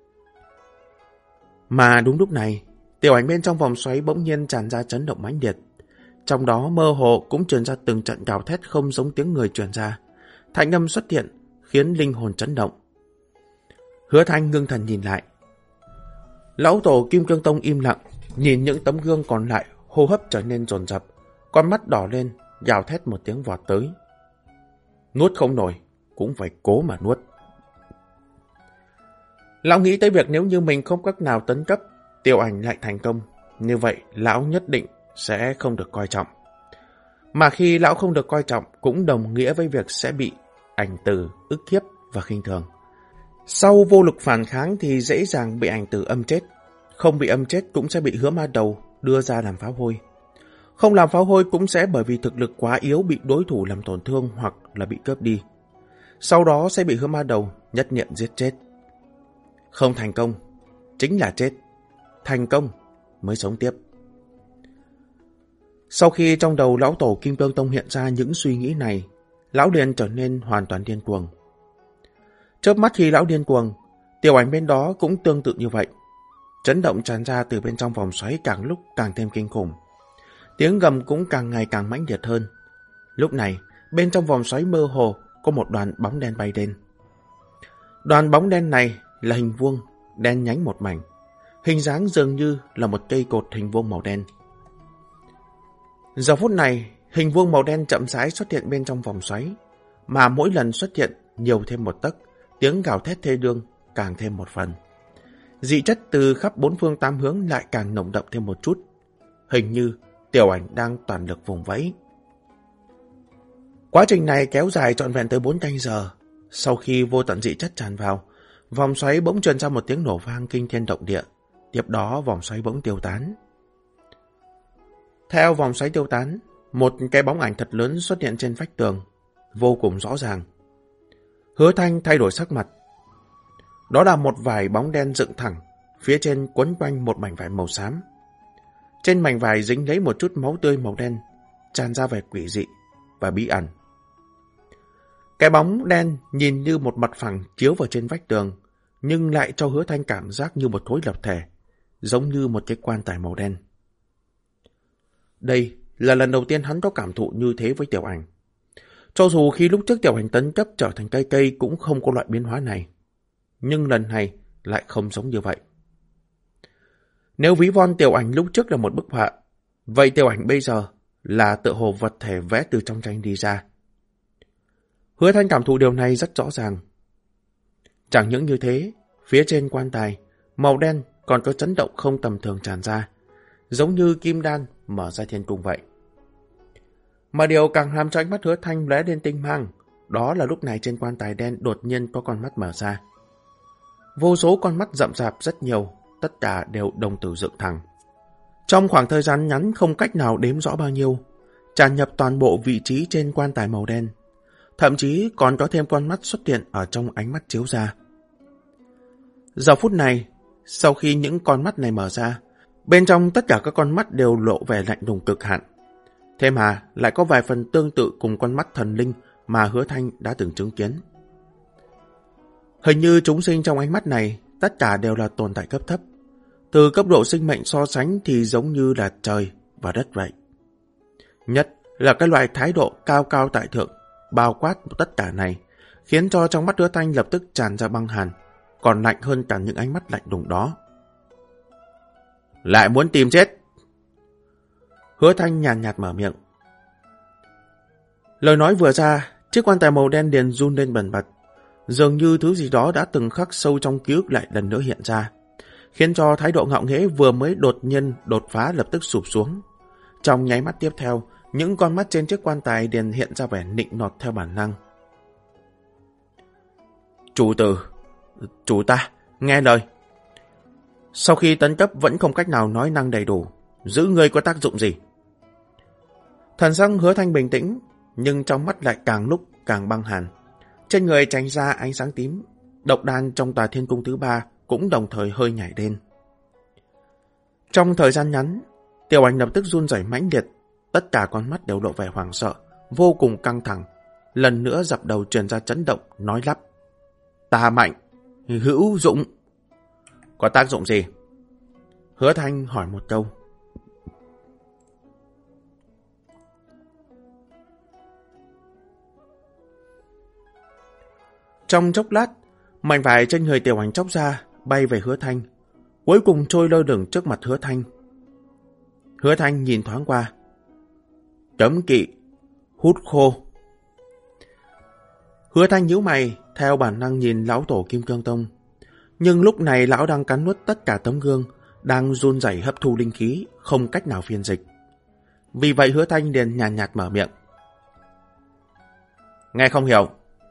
Mà đúng lúc này, Tiểu Ảnh bên trong vòng xoáy bỗng nhiên tràn ra chấn động mãnh liệt. Trong đó mơ hồ cũng truyền ra từng trận gào thét không giống tiếng người truyền ra. Thanh âm xuất hiện, khiến linh hồn chấn động. Hứa Thanh ngưng thần nhìn lại. Lão tổ Kim Cương Tông im lặng, nhìn những tấm gương còn lại, hô hấp trở nên dồn dập, con mắt đỏ lên, gào thét một tiếng vọt tới. Nuốt không nổi, cũng phải cố mà nuốt. Lão nghĩ tới việc nếu như mình không cách nào tấn cấp, Tiểu Ảnh lại thành công, như vậy lão nhất định sẽ không được coi trọng. Mà khi lão không được coi trọng cũng đồng nghĩa với việc sẽ bị ảnh tử ức hiếp và khinh thường. Sau vô lực phản kháng thì dễ dàng bị ảnh tử âm chết. Không bị âm chết cũng sẽ bị Hứa Ma Đầu đưa ra làm pháo hôi. Không làm pháo hôi cũng sẽ bởi vì thực lực quá yếu bị đối thủ làm tổn thương hoặc là bị cướp đi. Sau đó sẽ bị Hứa Ma Đầu nhất nghiệm giết chết. Không thành công chính là chết. Thành công mới sống tiếp. Sau khi trong đầu lão tổ Kim Cương Tông hiện ra những suy nghĩ này, lão liền trở nên hoàn toàn điên cuồng. Chớp mắt khi lão điên cuồng, Tiểu Ảnh bên đó cũng tương tự như vậy. Chấn động tràn ra từ bên trong vòng xoáy càng lúc càng thêm kinh khủng. Tiếng gầm cũng càng ngày càng mãnh liệt hơn. Lúc này, bên trong vòng xoáy mơ hồ có một đoàn bóng đen bay lên. Đoàn bóng đen này là hình vuông, đen nhánh một mảnh. Hình dáng dường như là một cây cột hình vuông màu đen. Giờ phút này, hình vuông màu đen chậm rãi xuất hiện bên trong vòng xoáy, mà mỗi lần xuất hiện nhiều thêm một tấc, tiếng gào thét thê đương càng thêm một phần. Dị chất từ khắp bốn phương tám hướng lại càng nồng đậm thêm một chút. Hình như Tiểu Ảnh đang toàn lực vùng vẫy. Quá trình này kéo dài trọn vẹn tới 4 canh giờ. Sau khi vô tận dị chất tràn vào, vòng xoáy bỗng truyền ra một tiếng nổ vang kinh thiên động địa. Tiếp đó vòng xoáy bỗng tiêu tán. Theo vòng xoáy tiêu tán, một cái bóng ảnh thật lớn xuất hiện trên vách tường, vô cùng rõ ràng. Hứa Thanh thay đổi sắc mặt. Đó là một vải bóng đen dựng thẳng, phía trên quấn quanh một mảnh vải màu xám. Trên mảnh vải dính lấy một chút máu tươi màu đen, tràn ra vẻ quỷ dị và bí ẩn. Cái bóng đen nhìn như một mặt phẳng chiếu vào trên vách tường, nhưng lại cho Hứa Thanh cảm giác như một khối lập thể, giống như một cái quan tài màu đen. Đây là lần đầu tiên hắn có cảm thụ như thế với Tiểu Ảnh. Cho dù khi lúc trước Tiểu Ảnh tấn cấp trở thành cây cây cũng không có loại biến hóa này, nhưng lần này lại không giống như vậy. Nếu ví von Tiểu Ảnh lúc trước là một bức họa, vậy Tiểu Ảnh bây giờ là tựa hồ vật thể vẽ từ trong tranh đi ra. Hứa Thanh cảm thụ điều này rất rõ ràng. Chẳng những như thế, phía trên quan tài, màu đen còn có chấn động không tầm thường tràn ra, giống như kim đan mở ra thiên cung vậy. Mà điều càng làm cho ánh mắt Hứa Thanh lóe lên tinh mang, đó là lúc này trên quan tài đen đột nhiên có con mắt mở ra. Vô số con mắt rậm rạp rất nhiều, tất cả đều đồng tử dựng thẳng. Trong khoảng thời gian ngắn không cách nào đếm rõ bao nhiêu, tràn nhập toàn bộ vị trí trên quan tài màu đen. Thậm chí còn có thêm con mắt xuất hiện ở trong ánh mắt chiếu ra. Giờ phút này, sau khi những con mắt này mở ra, bên trong tất cả các con mắt đều lộ vẻ lạnh lùng cực hạn. Thế mà lại có vài phần tương tự cùng con mắt thần linh mà Hứa Thanh đã từng chứng kiến. Hình như chúng sinh trong ánh mắt này tất cả đều là tồn tại cấp thấp. Từ cấp độ sinh mệnh so sánh thì giống như là trời và đất vậy. Nhất là cái loại thái độ cao cao tại thượng, bao quát tất cả này, khiến cho trong mắt Hứa Thanh lập tức tràn ra băng hàn, còn lạnh hơn cả những ánh mắt lạnh lùng đó. Lại muốn tìm chết? Hứa Thanh nhàn nhạt mở miệng. Lời nói vừa ra, chiếc quan tài màu đen liền run lên bần bật, dường như thứ gì đó đã từng khắc sâu trong ký ức lại lần nữa hiện ra, khiến cho thái độ ngạo nghễ vừa mới đột nhiên đột phá lập tức sụp xuống. Trong nháy mắt tiếp theo, những con mắt trên chiếc quan tài liền hiện ra vẻ nịnh nọt theo bản năng. Chủ tử, chủ ta, nghe lời. Sau khi tấn cấp vẫn không cách nào nói năng đầy đủ, giữ ngươi có tác dụng gì? Thần sắc Hứa Thanh bình tĩnh, nhưng trong mắt lại càng lúc càng băng hàn. Trên người tránh ra ánh sáng tím, độc đan trong tòa thiên cung thứ 3 cũng đồng thời hơi nhảy lên. Trong thời gian ngắn, Tiểu Ảnh lập tức run rẩy mãnh liệt, tất cả con mắt đều lộ vẻ hoảng sợ, vô cùng căng thẳng. Lần nữa dập đầu truyền ra chấn động, nói lắp. Ta mạnh, hữu dụng. Có tác dụng gì? Hứa Thanh hỏi một câu. Trong chốc lát, mảnh vải trên người Tiểu Ảnh chốc ra, bay về Hứa Thanh, cuối cùng trôi lơ lửng trước mặt Hứa Thanh. Hứa Thanh nhìn thoáng qua. Cấm kỵ, hút khô. Hứa Thanh nhíu mày, theo bản năng nhìn lão tổ Kim Cương Tông. Nhưng lúc này lão đang cắn nuốt tất cả tấm gương, đang run rẩy hấp thu linh khí, không cách nào phiên dịch. Vì vậy Hứa Thanh liền nhàn nhạt mở miệng. Nghe không hiểu.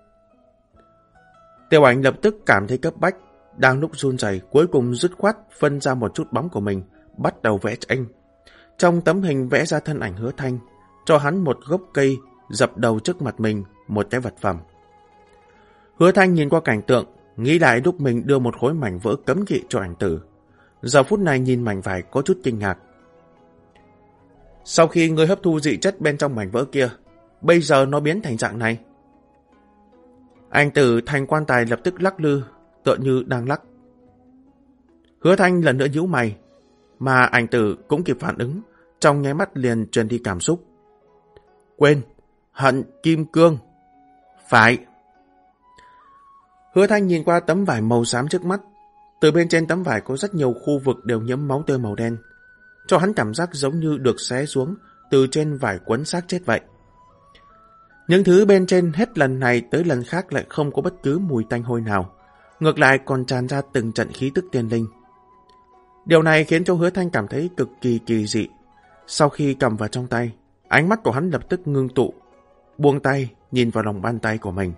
Tiểu Ảnh lập tức cảm thấy cấp bách, đang lúc run rẩy cuối cùng dứt khoát phân ra một chút bóng của mình, bắt đầu vẽ tranh. Trong tấm hình vẽ ra thân ảnh Hứa Thanh, cho hắn một gốc cây, dập đầu trước mặt mình, một cái vật phẩm. Hứa Thanh nhìn qua cảnh tượng, nghĩ lại lúc mình đưa một khối mảnh vỡ cấm kỵ cho ảnh tử. Giờ phút này nhìn mảnh vải có chút kinh ngạc. Sau khi ngươi hấp thu dị chất bên trong mảnh vỡ kia, bây giờ nó biến thành dạng này. Ảnh tử thành quan tài lập tức lắc lư, tựa như đang lắc. Hứa Thanh lần nữa nhíu mày, mà ảnh tử cũng kịp phản ứng, trong nháy mắt liền truyền đi cảm xúc. Quên, hận kim cương. Phải. Hứa Thanh nhìn qua tấm vải màu xám trước mắt. Từ bên trên tấm vải có rất nhiều khu vực đều nhiễm máu tươi màu đen, cho hắn cảm giác giống như được xé xuống từ trên vải quấn xác chết vậy. Những thứ bên trên hết lần này tới lần khác lại không có bất cứ mùi tanh hôi nào, ngược lại còn tràn ra từng trận khí tức tiên linh. Điều này khiến cho Hứa Thanh cảm thấy cực kỳ kỳ dị. Sau khi cầm vào trong tay, ánh mắt của hắn lập tức ngưng tụ, buông tay nhìn vào lòng bàn tay của mình.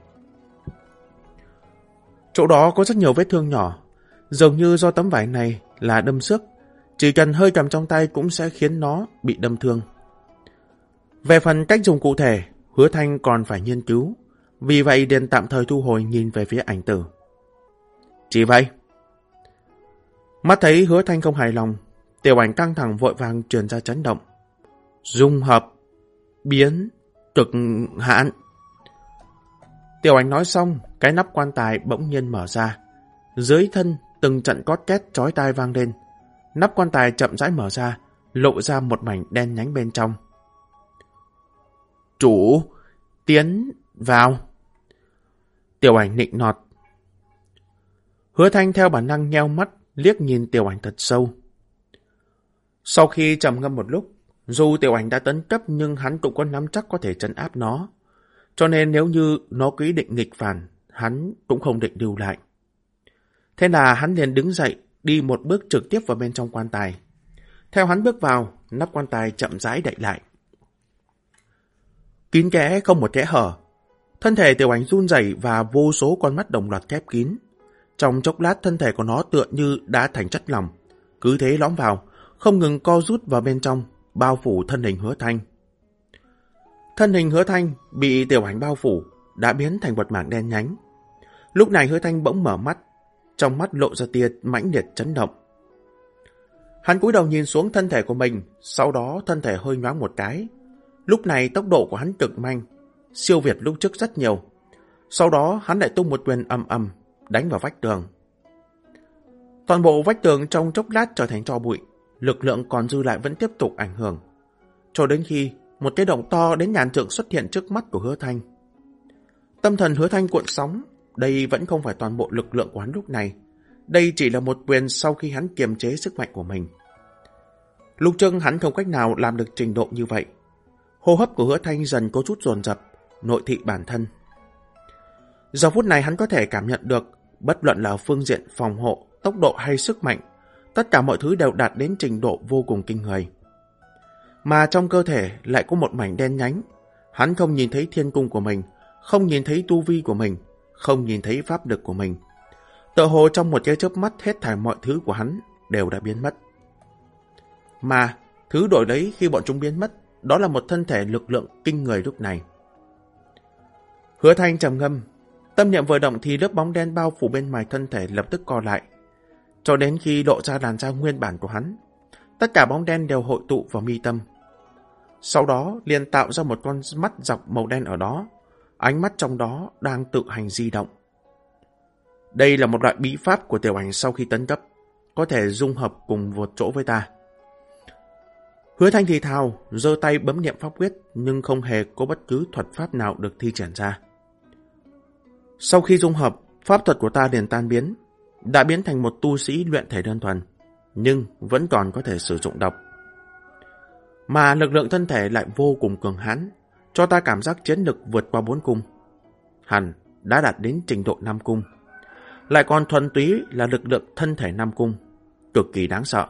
Chỗ đó có rất nhiều vết thương nhỏ, dường như do tấm vải này là đâm xước, chỉ cần hơi cầm trong tay cũng sẽ khiến nó bị đâm thương. Về phần cách dùng cụ thể, Hứa Thanh còn phải nghiên cứu, vì vậy liền tạm thời thu hồi nhìn về phía ảnh tử. Chỉ vậy. Mắt thấy Hứa Thanh không hài lòng, Tiểu Ảnh căng thẳng vội vàng truyền ra chấn động. Dung hợp, biến, cực hạn. Tiểu Ảnh nói xong, cái nắp quan tài bỗng nhiên mở ra. Dưới thân từng trận cót két chói tai vang lên. Nắp quan tài chậm rãi mở ra, lộ ra một mảnh đen nhánh bên trong. Chủ, tiến vào. Tiểu Ảnh nịnh nọt. Hứa Thanh theo bản năng nheo mắt, liếc nhìn Tiểu Ảnh thật sâu. Sau khi trầm ngâm một lúc, dù Tiểu Ảnh đã tấn cấp nhưng hắn cũng có nắm chắc có thể trấn áp nó. Cho nên nếu như nó có ý định nghịch phản, hắn cũng không định lưu lại. Thế là hắn liền đứng dậy, đi một bước trực tiếp vào bên trong quan tài. Theo hắn bước vào, nắp quan tài chậm rãi đậy lại. Kín kẽ không một kẽ hở. Thân thể Tiểu Ảnh run rẩy và vô số con mắt đồng loạt khép kín. Trong chốc lát thân thể của nó tựa như đã thành chất lỏng, cứ thế lõm vào, không ngừng co rút vào bên trong, bao phủ thân hình Hứa Thanh. Thân hình Hứa Thanh bị Tiểu Ảnh bao phủ, đã biến thành một mảng đen nhánh. Lúc này Hứa Thanh bỗng mở mắt, trong mắt lộ ra tia mãnh liệt chấn động. Hắn cúi đầu nhìn xuống thân thể của mình, sau đó thân thể hơi nhoáng một cái. Lúc này tốc độ của hắn cực nhanh, siêu việt lúc trước rất nhiều. Sau đó hắn lại tung một quyền ầm ầm đánh vào vách tường. Toàn bộ vách tường trong chốc lát trở thành tro bụi, lực lượng còn dư lại vẫn tiếp tục ảnh hưởng. Cho đến khi một cái động to đến ngàn trượng xuất hiện trước mắt của Hứa Thanh. Tâm thần Hứa Thanh cuộn sóng, đây vẫn không phải toàn bộ lực lượng của hắn lúc này. Đây chỉ là một quyền sau khi hắn kiềm chế sức mạnh của mình. Lúc trước hắn không cách nào làm được trình độ như vậy. Hô hấp của Hứa Thanh dần có chút dồn dập, nội thị bản thân. Giờ phút này hắn có thể cảm nhận được, bất luận là phương diện phòng hộ, tốc độ hay sức mạnh, tất cả mọi thứ đều đạt đến trình độ vô cùng kinh người. Mà trong cơ thể lại có một mảnh đen nhánh. Hắn không nhìn thấy thiên cung của mình, không nhìn thấy tu vi của mình, không nhìn thấy pháp lực của mình. Tựa hồ trong một cái chớp mắt hết thảy mọi thứ của hắn đều đã biến mất. Mà thứ đổi lấy khi bọn chúng biến mất, đó là một thân thể lực lượng kinh người lúc này. Hứa Thanh trầm ngâm, tâm niệm vừa động thì lớp bóng đen bao phủ bên ngoài thân thể lập tức co lại. Cho đến khi lộ ra làn da nguyên bản của hắn, tất cả bóng đen đều hội tụ vào mi tâm. Sau đó liền tạo ra một con mắt dọc màu đen ở đó, ánh mắt trong đó đang tự hành di động. Đây là một loại bí pháp của Tiểu Ảnh sau khi tấn cấp, có thể dung hợp cùng một chỗ với ta. Hứa Thanh thì thào, giơ tay bấm niệm pháp quyết nhưng không hề có bất cứ thuật pháp nào được thi triển ra. Sau khi dung hợp, pháp thuật của ta liền tan biến, đã biến thành một tu sĩ luyện thể đơn thuần, nhưng vẫn còn có thể sử dụng độc. Mà lực lượng thân thể lại vô cùng cường hãn, cho ta cảm giác chiến lực vượt qua 4 cung. Hẳn đã đạt đến trình độ 5 cung. Lại còn thuần túy là lực lượng thân thể 5 cung, cực kỳ đáng sợ.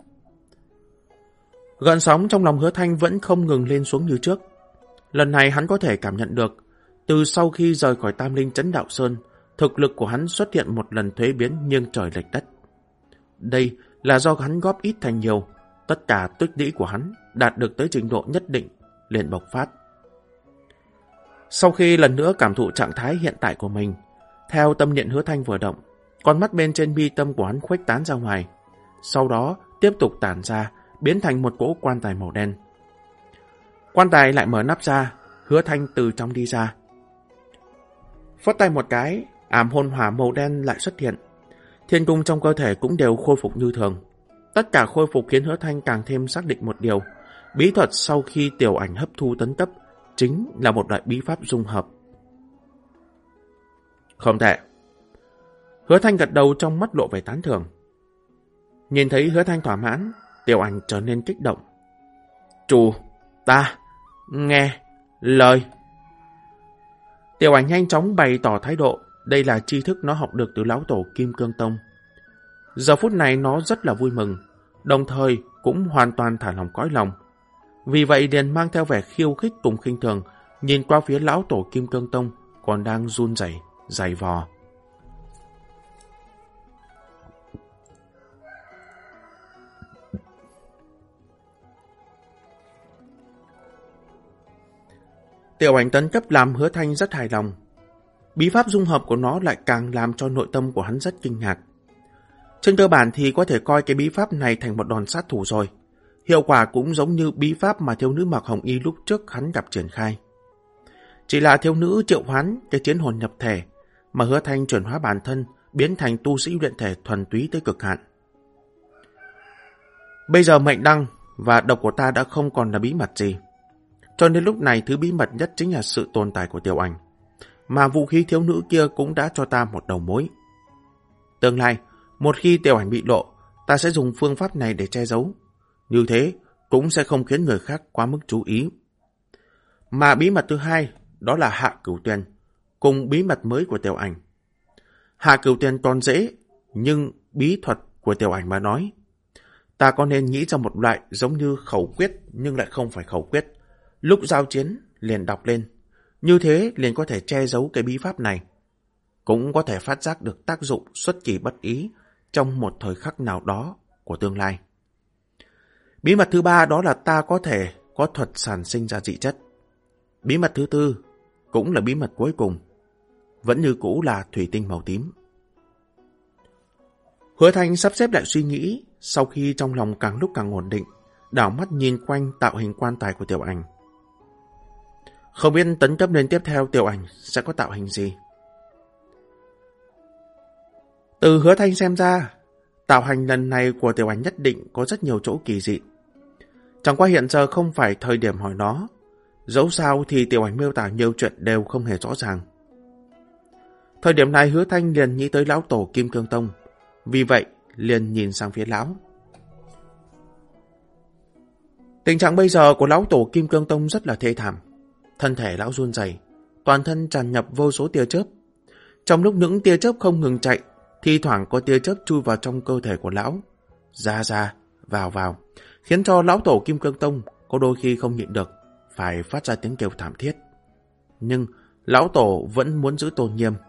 Gợn sóng trong lòng Hứa Thanh vẫn không ngừng lên xuống như trước. Lần này hắn có thể cảm nhận được, từ sau khi rời khỏi Tam Linh Trấn Đạo Sơn, thực lực của hắn xuất hiện một lần thuế biến nghiêng trời lệch đất. Đây là do hắn góp ít thành nhiều, tất cả tích lũy của hắn đạt được tới trình độ nhất định, liền bộc phát. Sau khi lần nữa cảm thụ trạng thái hiện tại của mình, theo tâm niệm Hứa Thanh vừa động, con mắt bên trên mi tâm của hắn khuếch tán ra ngoài, sau đó tiếp tục tản ra, biến thành một cỗ quan tài màu đen. Quan tài lại mở nắp ra, Hứa Thanh từ trong đi ra. Phất tay một cái, Ảm hồn hỏa màu đen lại xuất hiện. Thiên cung trong cơ thể cũng đều khôi phục như thường. Tất cả khôi phục khiến Hứa Thanh càng thêm xác định một điều. Bí thuật sau khi Tiểu Ảnh hấp thu tấn cấp chính là một loại bí pháp dung hợp. Không tệ. Hứa Thanh gật đầu, trong mắt lộ vẻ tán thưởng. Nhìn thấy Hứa Thanh thỏa mãn, Tiểu Ảnh trở nên kích động. Chủ, ta, nghe, lời. Tiểu Ảnh nhanh chóng bày tỏ thái độ, đây là tri thức nó học được từ lão tổ Kim Cương Tông. Giờ phút này nó rất là vui mừng, đồng thời cũng hoàn toàn thả lòng cõi lòng. Vì vậy liền mang theo vẻ khiêu khích cùng khinh thường, nhìn qua phía lão tổ Kim Cương Tông còn đang run rẩy, giày vò. Tiểu Ảnh tấn cấp làm Hứa Thanh rất hài lòng. Bí pháp dung hợp của nó lại càng làm cho nội tâm của hắn rất kinh ngạc. Trên cơ bản thì có thể coi cái bí pháp này thành một đòn sát thủ rồi. Hiệu quả cũng giống như bí pháp mà thiếu nữ mặc hồng y lúc trước hắn gặp triển khai. Chỉ là thiếu nữ triệu hoán cái chiến hồn nhập thể, mà Hứa Thanh chuyển hóa bản thân biến thành tu sĩ luyện thể thuần túy tới cực hạn. Bây giờ mệnh đăng và độc của ta đã không còn là bí mật gì. Cho nên lúc này thứ bí mật nhất chính là sự tồn tại của Tiểu Ảnh. Mà vũ khí thiếu nữ kia cũng đã cho ta một đầu mối. Tương lai, một khi Tiểu Ảnh bị lộ, ta sẽ dùng phương pháp này để che giấu. Như thế cũng sẽ không khiến người khác quá mức chú ý. Mà bí mật thứ hai, đó là Hạ Cửu Tuyền, cùng bí mật mới của Tiểu Ảnh. Hạ Cửu Tuyền còn dễ, nhưng bí thuật của Tiểu Ảnh mà nói, ta có nên nghĩ ra một loại giống như khẩu quyết nhưng lại không phải khẩu quyết. Lúc giao chiến liền đọc lên, như thế liền có thể che giấu cái bí pháp này. Cũng có thể phát giác được tác dụng xuất kỳ bất ý trong một thời khắc nào đó của tương lai. Bí mật thứ ba đó là ta có thể có thuật sản sinh ra dị chất. Bí mật thứ tư, cũng là bí mật cuối cùng, vẫn như cũ là thủy tinh màu tím. Hứa Thanh sắp xếp lại suy nghĩ, sau khi trong lòng càng lúc càng ổn định, đảo mắt nhìn quanh tạo hình quan tài của Tiểu Ảnh. Không biết tấn cấp lên tiếp theo Tiểu Ảnh sẽ có tạo hình gì. Từ Hứa Thanh xem ra, tạo hình lần này của Tiểu Ảnh nhất định có rất nhiều chỗ kỳ dị. Chẳng qua hiện giờ không phải thời điểm hỏi nó. Dẫu sao thì Tiểu Ảnh miêu tả nhiều chuyện đều không hề rõ ràng. Thời điểm này Hứa Thanh liền nghĩ tới lão tổ Kim Cương Tông. Vì vậy liền nhìn sang phía lão. Tình trạng bây giờ của lão tổ Kim Cương Tông rất là thê thảm. Thân thể lão run rẩy, toàn thân tràn ngập vô số tia chớp. Trong lúc những tia chớp không ngừng chạy, thi thoảng có tia chớp chui vào trong cơ thể của lão. Ra, vào, khiến cho lão tổ Kim Cương Tông có đôi khi không nhịn được, phải phát ra tiếng kêu thảm thiết. Nhưng lão tổ vẫn muốn giữ tôn nghiêm.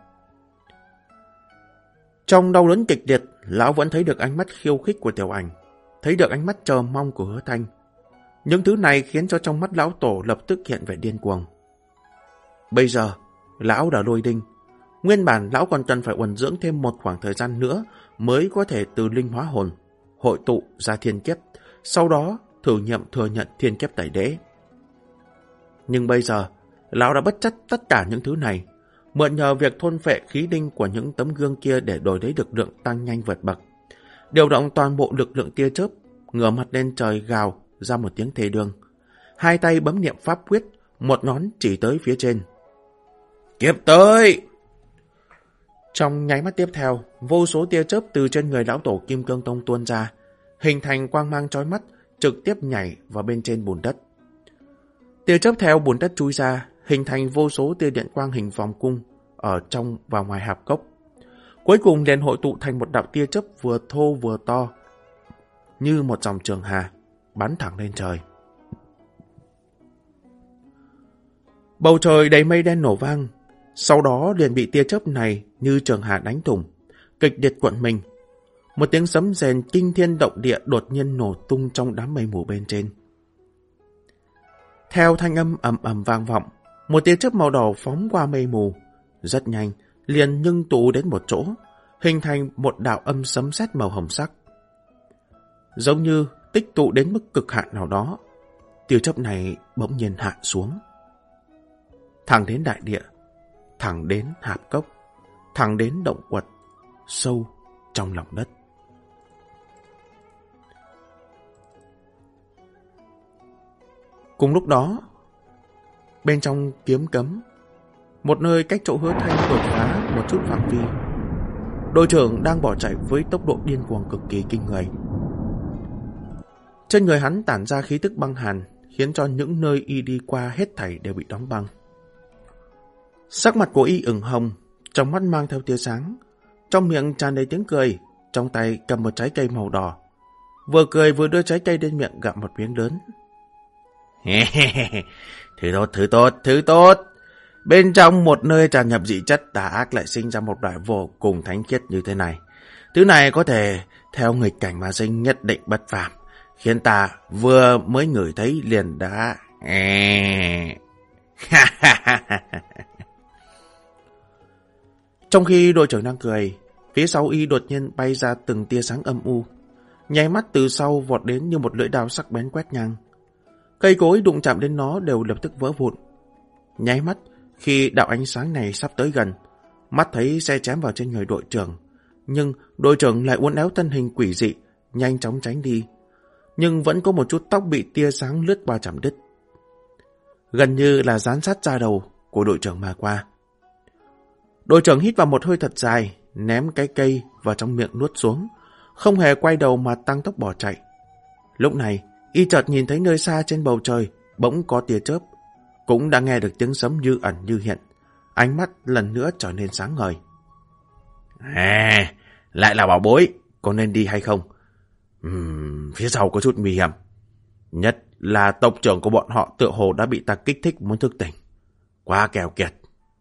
Trong đau đớn kịch liệt, lão vẫn thấy được ánh mắt khiêu khích của Tiểu Ảnh, thấy được ánh mắt chờ mong của Hứa Thanh. Những thứ này khiến cho trong mắt lão tổ lập tức hiện vẻ điên cuồng. Bây giờ, lão đã lôi đinh. Nguyên bản lão còn cần phải uẩn dưỡng thêm một khoảng thời gian nữa mới có thể từ linh hóa hồn, hội tụ ra thiên kiếp, sau đó thử nghiệm thừa nhận thiên kiếp tẩy đế. Nhưng bây giờ, lão đã bất chấp tất cả những thứ này, mượn nhờ việc thôn phệ khí đinh của những tấm gương kia để đổi lấy lực lượng tăng nhanh vượt bậc. Điều động toàn bộ lực lượng tia chớp, ngửa mặt lên trời gào ra một tiếng thê đương. Hai tay bấm niệm pháp quyết, một ngón chỉ tới phía trên. Kiếp tới! Trong nháy mắt tiếp theo, vô số tia chớp từ trên người lão tổ Kim Cương Tông tuôn ra, hình thành quang mang chói mắt, trực tiếp nhảy vào bên trên bùn đất. Tia chớp theo bùn đất chui ra, hình thành vô số tia điện quang hình vòng cung ở trong và ngoài hạp cốc. Cuối cùng liền hội tụ thành một đạo tia chớp vừa thô vừa to, như một dòng trường hà, bắn thẳng lên trời. Bầu trời đầy mây đen nổ vang, sau đó liền bị tia chớp này như trường hà đánh thủng, kịch liệt cuộn mình. Một tiếng sấm rền kinh thiên động địa đột nhiên nổ tung trong đám mây mù bên trên. Theo thanh âm ầm ầm vang vọng, một tia chớp màu đỏ phóng qua mây mù, rất nhanh liền ngưng tụ đến một chỗ, hình thành một đạo âm sấm sét màu hồng sắc. Giống như tích tụ đến mức cực hạn nào đó, tia chớp này bỗng nhiên hạ xuống. Thẳng đến đại địa, thẳng đến hạp cốc, thẳng đến động quật sâu trong lòng đất. Cùng lúc đó, bên trong kiếm cấm, một nơi cách chỗ Hứa Thanh đột phá một chút phạm vi, đội trưởng đang bỏ chạy với tốc độ điên cuồng cực kỳ kinh người. Trên người hắn tản ra khí tức băng hàn, khiến cho những nơi y đi qua hết thảy đều bị đóng băng. Sắc mặt của y ửng hồng, trong mắt mang theo tia sáng, trong miệng tràn đầy tiếng cười, trong tay cầm một trái cây màu đỏ. Vừa cười vừa đưa trái cây lên miệng gặm một miếng lớn. Thứ tốt. Bên trong một nơi tràn nhập dị chất tà ác lại sinh ra một loại vô cùng thánh khiết như thế này. Thứ này có thể theo nghịch cảnh mà sinh, nhất định bất phàm, khiến ta vừa mới ngửi thấy liền đã... Trong khi đội trưởng đang cười, phía sau y đột nhiên bay ra từng tia sáng âm u, nháy mắt từ sau vọt đến như một lưỡi dao sắc bén quét ngang. Cây cối đụng chạm đến nó đều lập tức vỡ vụn. Nháy mắt, khi đạo ánh sáng này sắp tới gần, mắt thấy sẽ chém vào trên người đội trưởng, nhưng đội trưởng lại uốn éo thân hình quỷ dị, nhanh chóng tránh đi. Nhưng vẫn có một chút tóc bị tia sáng lướt qua chạm đứt, gần như là dán sát da đầu của đội trưởng mà qua. Đội trưởng hít vào một hơi thật dài, ném cái cây vào trong miệng nuốt xuống, không hề quay đầu mà tăng tốc bỏ chạy. Lúc này, y chợt nhìn thấy nơi xa trên bầu trời bỗng có tia chớp, cũng đã nghe được tiếng sấm như ẩn như hiện. Ánh mắt lần nữa trở nên sáng ngời. Lại là bảo bối, có nên đi hay không? Phía sau có chút nguy hiểm. Nhất là tộc trưởng của bọn họ tựa hồ đã bị ta kích thích muốn thức tỉnh. Quá kèo kiệt.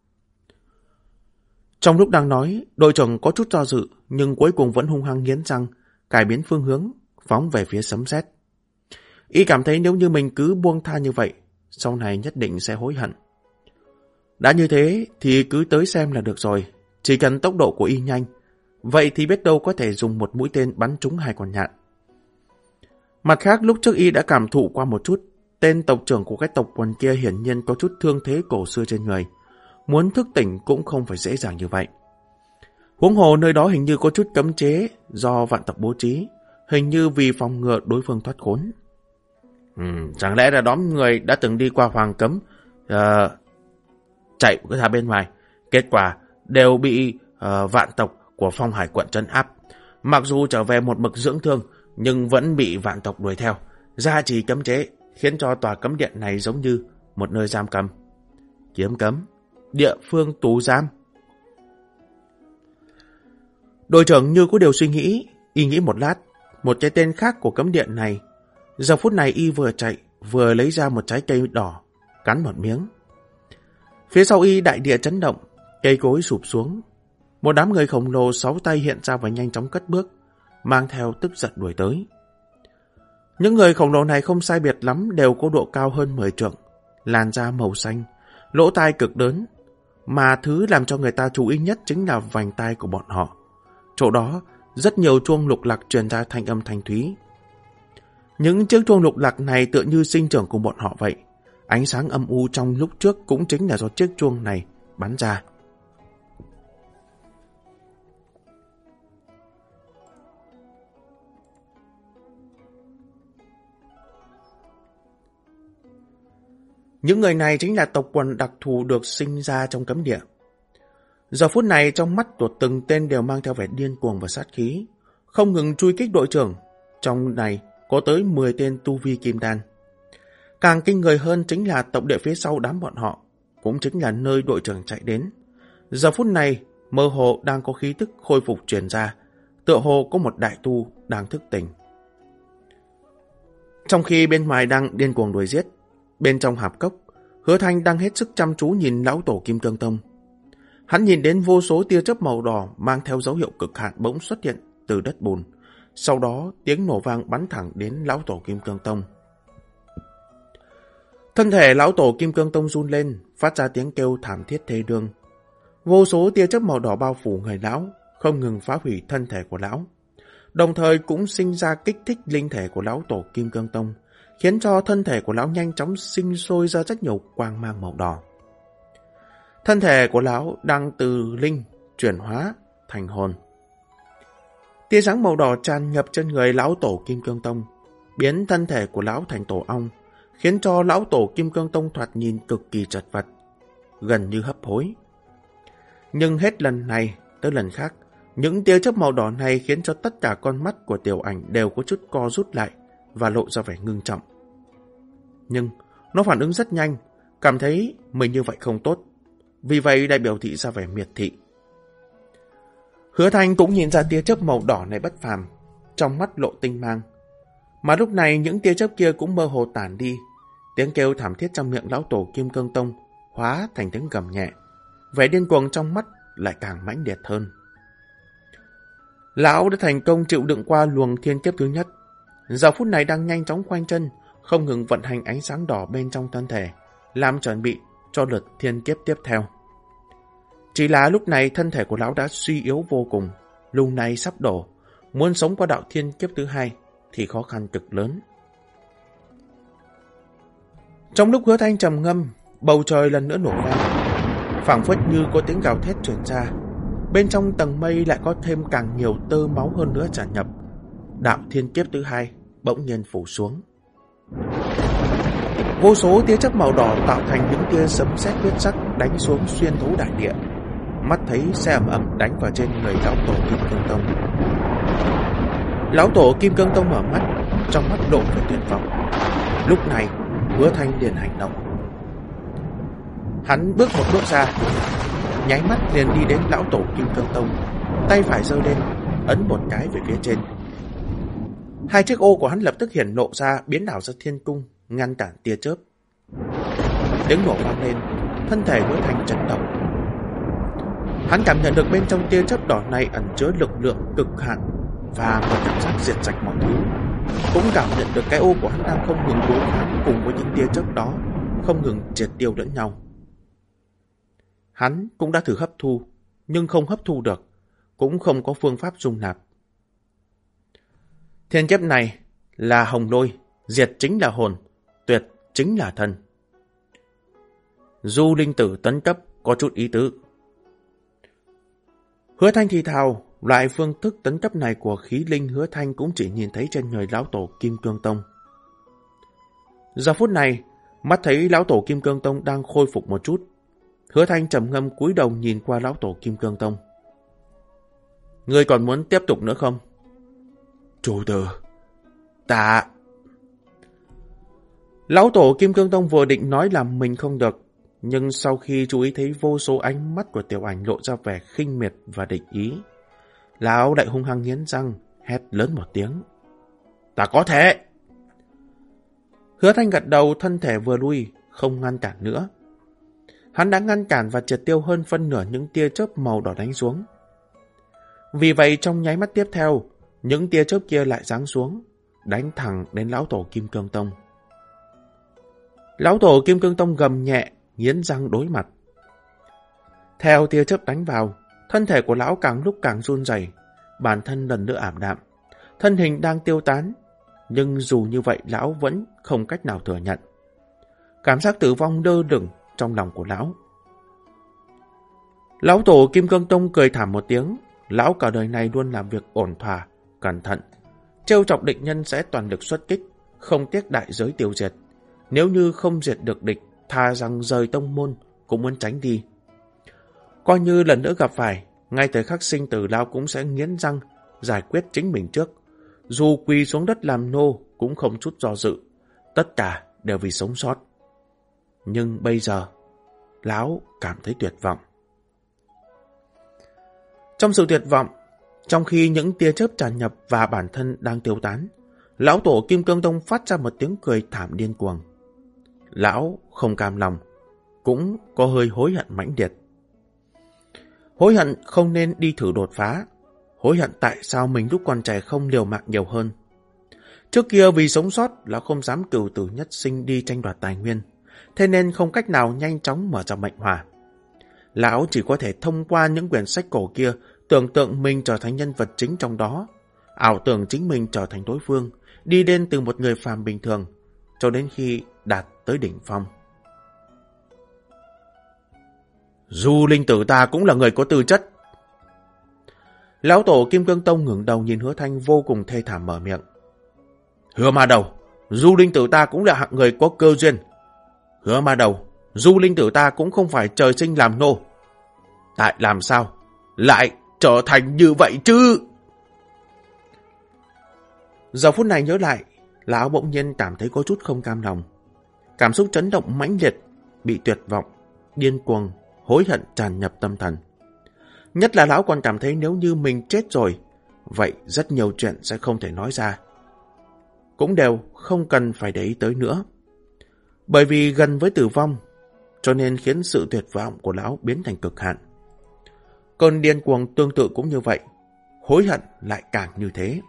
Trong lúc đang nói, đội trưởng có chút do dự, nhưng cuối cùng vẫn hung hăng nghiến răng, cải biến phương hướng, phóng về phía sấm sét. Y cảm thấy nếu như mình cứ buông tha như vậy, sau này nhất định sẽ hối hận. Đã như thế thì cứ tới xem là được rồi, chỉ cần tốc độ của y nhanh, vậy thì biết đâu có thể dùng một mũi tên bắn trúng 2 con nhạn. Mặt khác, lúc trước y đã cảm thụ qua một chút, tên tộc trưởng của cái tộc quần kia hiển nhiên có chút thương thế cổ xưa trên người, muốn thức tỉnh cũng không phải dễ dàng như vậy. Huống hồ nơi đó hình như có chút cấm chế do vạn tộc bố trí, hình như vì phòng ngừa đối phương thoát khốn. Chẳng lẽ là đám người đã từng đi qua hoàng cấm, chạy ra bên ngoài, kết quả đều bị vạn tộc của Phong Hải quận trấn áp. Mặc dù trở về một mực dưỡng thương, nhưng vẫn bị vạn tộc đuổi theo, gia trì cấm chế, khiến cho tòa cấm điện này giống như một nơi giam cầm. Kiếm cấm, địa phương tù giam. Đội trưởng như có điều suy nghĩ, y nghĩ một lát, một cái tên khác của cấm điện này. Giờ phút này y vừa chạy, vừa lấy ra một trái cây đỏ, cắn một miếng. Phía sau y đại địa chấn động, cây cối sụp xuống. Một đám người khổng lồ 6 tay hiện ra và nhanh chóng cất bước, mang theo tức giận đuổi tới. Những người khổng lồ này không sai biệt lắm, đều có độ cao hơn 10 trượng, làn da màu xanh, lỗ tai cực lớn, mà thứ làm cho người ta chú ý nhất chính là vành tai của bọn họ. Chỗ đó, rất nhiều chuông lục lạc truyền ra thanh âm thanh thúy. Những chiếc chuông lục lạc này tựa như sinh trưởng của bọn họ vậy. Ánh sáng âm u trong lúc trước cũng chính là do chiếc chuông này bắn ra. Những người này chính là tộc quần đặc thù được sinh ra trong cấm địa. Giờ phút này trong mắt của từng tên đều mang theo vẻ điên cuồng và sát khí, không ngừng truy kích đội trưởng. Trong này có tới 10 tên tu vi kim đan. Càng kinh người hơn chính là tộc địa phía sau đám bọn họ, cũng chính là nơi đội trưởng chạy đến. Giờ phút này, mơ hồ đang có khí tức khôi phục truyền ra, tựa hồ có một đại tu đang thức tỉnh. Trong khi bên ngoài đang điên cuồng đuổi giết, bên trong hạp cốc, Hứa Thanh đang hết sức chăm chú nhìn lão tổ Kim Cương Tông. Hắn nhìn đến vô số tia chớp màu đỏ mang theo dấu hiệu cực hạn bỗng xuất hiện từ đất bùn. Sau đó tiếng nổ vang bắn thẳng đến lão tổ Kim Cương Tông. Thân thể lão tổ Kim Cương Tông run lên, phát ra tiếng kêu thảm thiết thê đương. Vô số tia chớp màu đỏ bao phủ người lão, không ngừng phá hủy thân thể của lão, đồng thời cũng sinh ra kích thích linh thể của lão tổ Kim Cương Tông, khiến cho thân thể của lão nhanh chóng sinh sôi ra rất nhiều quang mang màu đỏ. Thân thể của lão đang từ linh chuyển hóa thành hồn. Tia sáng màu đỏ tràn ngập trên người lão tổ Kim Cương Tông, biến thân thể của lão thành tổ ong, khiến cho lão tổ Kim Cương Tông thoạt nhìn cực kỳ chật vật, gần như hấp hối. Nhưng hết lần này tới lần khác, những tia chớp màu đỏ này khiến cho tất cả con mắt của Tiểu Ảnh đều có chút co rút lại và lộ ra vẻ ngưng trọng. Nhưng nó phản ứng rất nhanh, cảm thấy mình như vậy không tốt, vì vậy đại biểu thị ra vẻ miệt thị. Hứa Thanh cũng nhìn ra tia chớp màu đỏ này bất phàm, trong mắt lộ tinh mang. Mà lúc này những tia chớp kia cũng mơ hồ tản đi, tiếng kêu thảm thiết trong miệng lão tổ Kim Cương Tông hóa thành tiếng gầm nhẹ, vẻ điên cuồng trong mắt lại càng mãnh liệt hơn. Lão đã thành công chịu đựng qua luồng thiên kiếp thứ nhất, giờ phút này đang nhanh chóng khoanh chân, không ngừng vận hành ánh sáng đỏ bên trong thân thể, làm chuẩn bị cho lượt thiên kiếp tiếp theo. Chỉ là lúc này thân thể của lão đã suy yếu vô cùng, lúc này sắp đổ, muốn sống qua đạo thiên kiếp thứ hai thì khó khăn cực lớn. Trong lúc Hứa Thanh trầm ngâm, bầu trời lần nữa nổ vang, phảng phất như có tiếng gào thét truyền ra. Bên trong tầng mây lại có thêm càng nhiều tơ máu hơn nữa tràn nhập. Đạo thiên kiếp thứ hai bỗng nhiên phủ xuống. Vô số tia chớp màu đỏ tạo thành những tia sấm sét huyết sắc đánh xuống xuyên thấu đại địa. Mắt thấy sẽ ầm ầm đánh vào trên người lão tổ Kim Cương Tông. Lão tổ Kim Cương Tông mở mắt, trong mắt lộ vẻ tuyệt vọng. Lúc này, Hứa Thanh liền hành động. Hắn bước một bước ra, nháy mắt liền đi đến lão tổ Kim Cương Tông, tay phải giơ lên, ấn một cái về phía trên. Hai chiếc ô của hắn lập tức hiển lộ ra, biến ảo ra thiên cung, ngăn cản tia chớp. Tiếng nổ vang lên, thân thể Hứa Thanh chấn động. Hắn cảm nhận được bên trong tia chớp đỏ này ẩn chứa lực lượng cực hạn và một cảm giác diệt sạch mọi thứ. Cũng cảm nhận được cái ô của hắn đang không ngừng đối kháng cùng với những tia chớp đó, không ngừng triệt tiêu lẫn nhau. Hắn cũng đã thử hấp thu, nhưng không hấp thu được, cũng không có phương pháp dung nạp. Thiên kiếp này là hồng lôi, diệt chính là hồn, tuyệt chính là thân. Du linh tử tấn cấp có chút ý tứ. Hứa Thanh thì thào, loại phương thức tấn cấp này của khí linh Hứa Thanh cũng chỉ nhìn thấy trên người lão tổ Kim Cương Tông. Giờ phút này, mắt thấy lão tổ Kim Cương Tông đang khôi phục một chút, Hứa Thanh trầm ngâm cúi đầu nhìn qua lão tổ Kim Cương Tông. Ngươi còn muốn tiếp tục nữa không? Chủ tử, ta... Lão tổ Kim Cương Tông vừa định nói là mình không được, nhưng sau khi chú ý thấy vô số ánh mắt của Tiểu Ảnh lộ ra vẻ khinh miệt và địch ý, lão lại hung hăng nghiến răng, hét lớn một tiếng. Ta có thể! Hứa Thanh gật đầu, thân thể vừa lui, không ngăn cản nữa. Hắn đã ngăn cản và triệt tiêu hơn phân nửa những tia chớp màu đỏ đánh xuống. Vì vậy trong nháy mắt tiếp theo, những tia chớp kia lại giáng xuống, đánh thẳng đến lão tổ Kim Cương Tông. Lão tổ Kim Cương Tông gầm nhẹ, nghiến răng đối mặt. Theo tia chớp đánh vào, thân thể của lão càng lúc càng run rẩy, bản thân lần nữa ảm đạm, thân hình đang tiêu tán, nhưng dù như vậy lão vẫn không cách nào thừa nhận. Cảm giác tử vong đơ đửng trong lòng của lão. Lão tổ Kim Cương Tông cười thảm một tiếng, lão cả đời này luôn làm việc ổn thỏa, cẩn thận, trêu chọc địch nhân sẽ toàn lực xuất kích, không tiếc đại giới tiêu diệt. Nếu như không diệt được địch, thà rằng rời tông môn cũng muốn tránh đi. Coi như lần nữa gặp phải, ngay thời khắc sinh tử lão cũng sẽ nghiến răng giải quyết chính mình trước. Dù quỳ xuống đất làm nô cũng không chút do dự, tất cả đều vì sống sót. Nhưng bây giờ, lão cảm thấy tuyệt vọng. Trong sự tuyệt vọng, trong khi những tia chớp tràn nhập và bản thân đang tiêu tán, lão tổ Kim Cương Tông phát ra một tiếng cười thảm điên cuồng. Lão không cam lòng, cũng có hơi hối hận mãnh liệt. Hối hận không nên đi thử đột phá, hối hận tại sao mình lúc còn trẻ không liều mạng nhiều hơn. Trước kia vì sống sót, lão không dám cửu tử nhất sinh đi tranh đoạt tài nguyên, thế nên không cách nào nhanh chóng mở ra mệnh hỏa. Lão chỉ có thể thông qua những quyển sách cổ kia tưởng tượng mình trở thành nhân vật chính trong đó, ảo tưởng chính mình trở thành đối phương, đi lên từ một người phàm bình thường, cho đến khi đạt tới đỉnh phong. Dù linh tử ta cũng là người có tư chất, Lão tổ Kim Cương Tông ngẩng đầu nhìn Hứa Thanh vô cùng thê thảm mở miệng. Hứa Ma Đầu, Du Linh Tử ta cũng là hạng người có cơ duyên. Hứa Ma Đầu, Du Linh Tử ta cũng không phải trời sinh làm nô. Tại làm sao lại trở thành như vậy chứ? Giờ phút này nhớ lại, lão bỗng nhiên cảm thấy có chút không cam lòng. Cảm xúc chấn động mãnh liệt, bị tuyệt vọng, điên cuồng, hối hận tràn nhập tâm thần. Nhất là lão còn cảm thấy nếu như mình chết rồi, vậy rất nhiều chuyện sẽ không thể nói ra. Cũng đều không cần phải để ý tới nữa. Bởi vì gần với tử vong, cho nên khiến sự tuyệt vọng của lão biến thành cực hạn. Cơn điên cuồng tương tự cũng như vậy, hối hận lại càng như thế.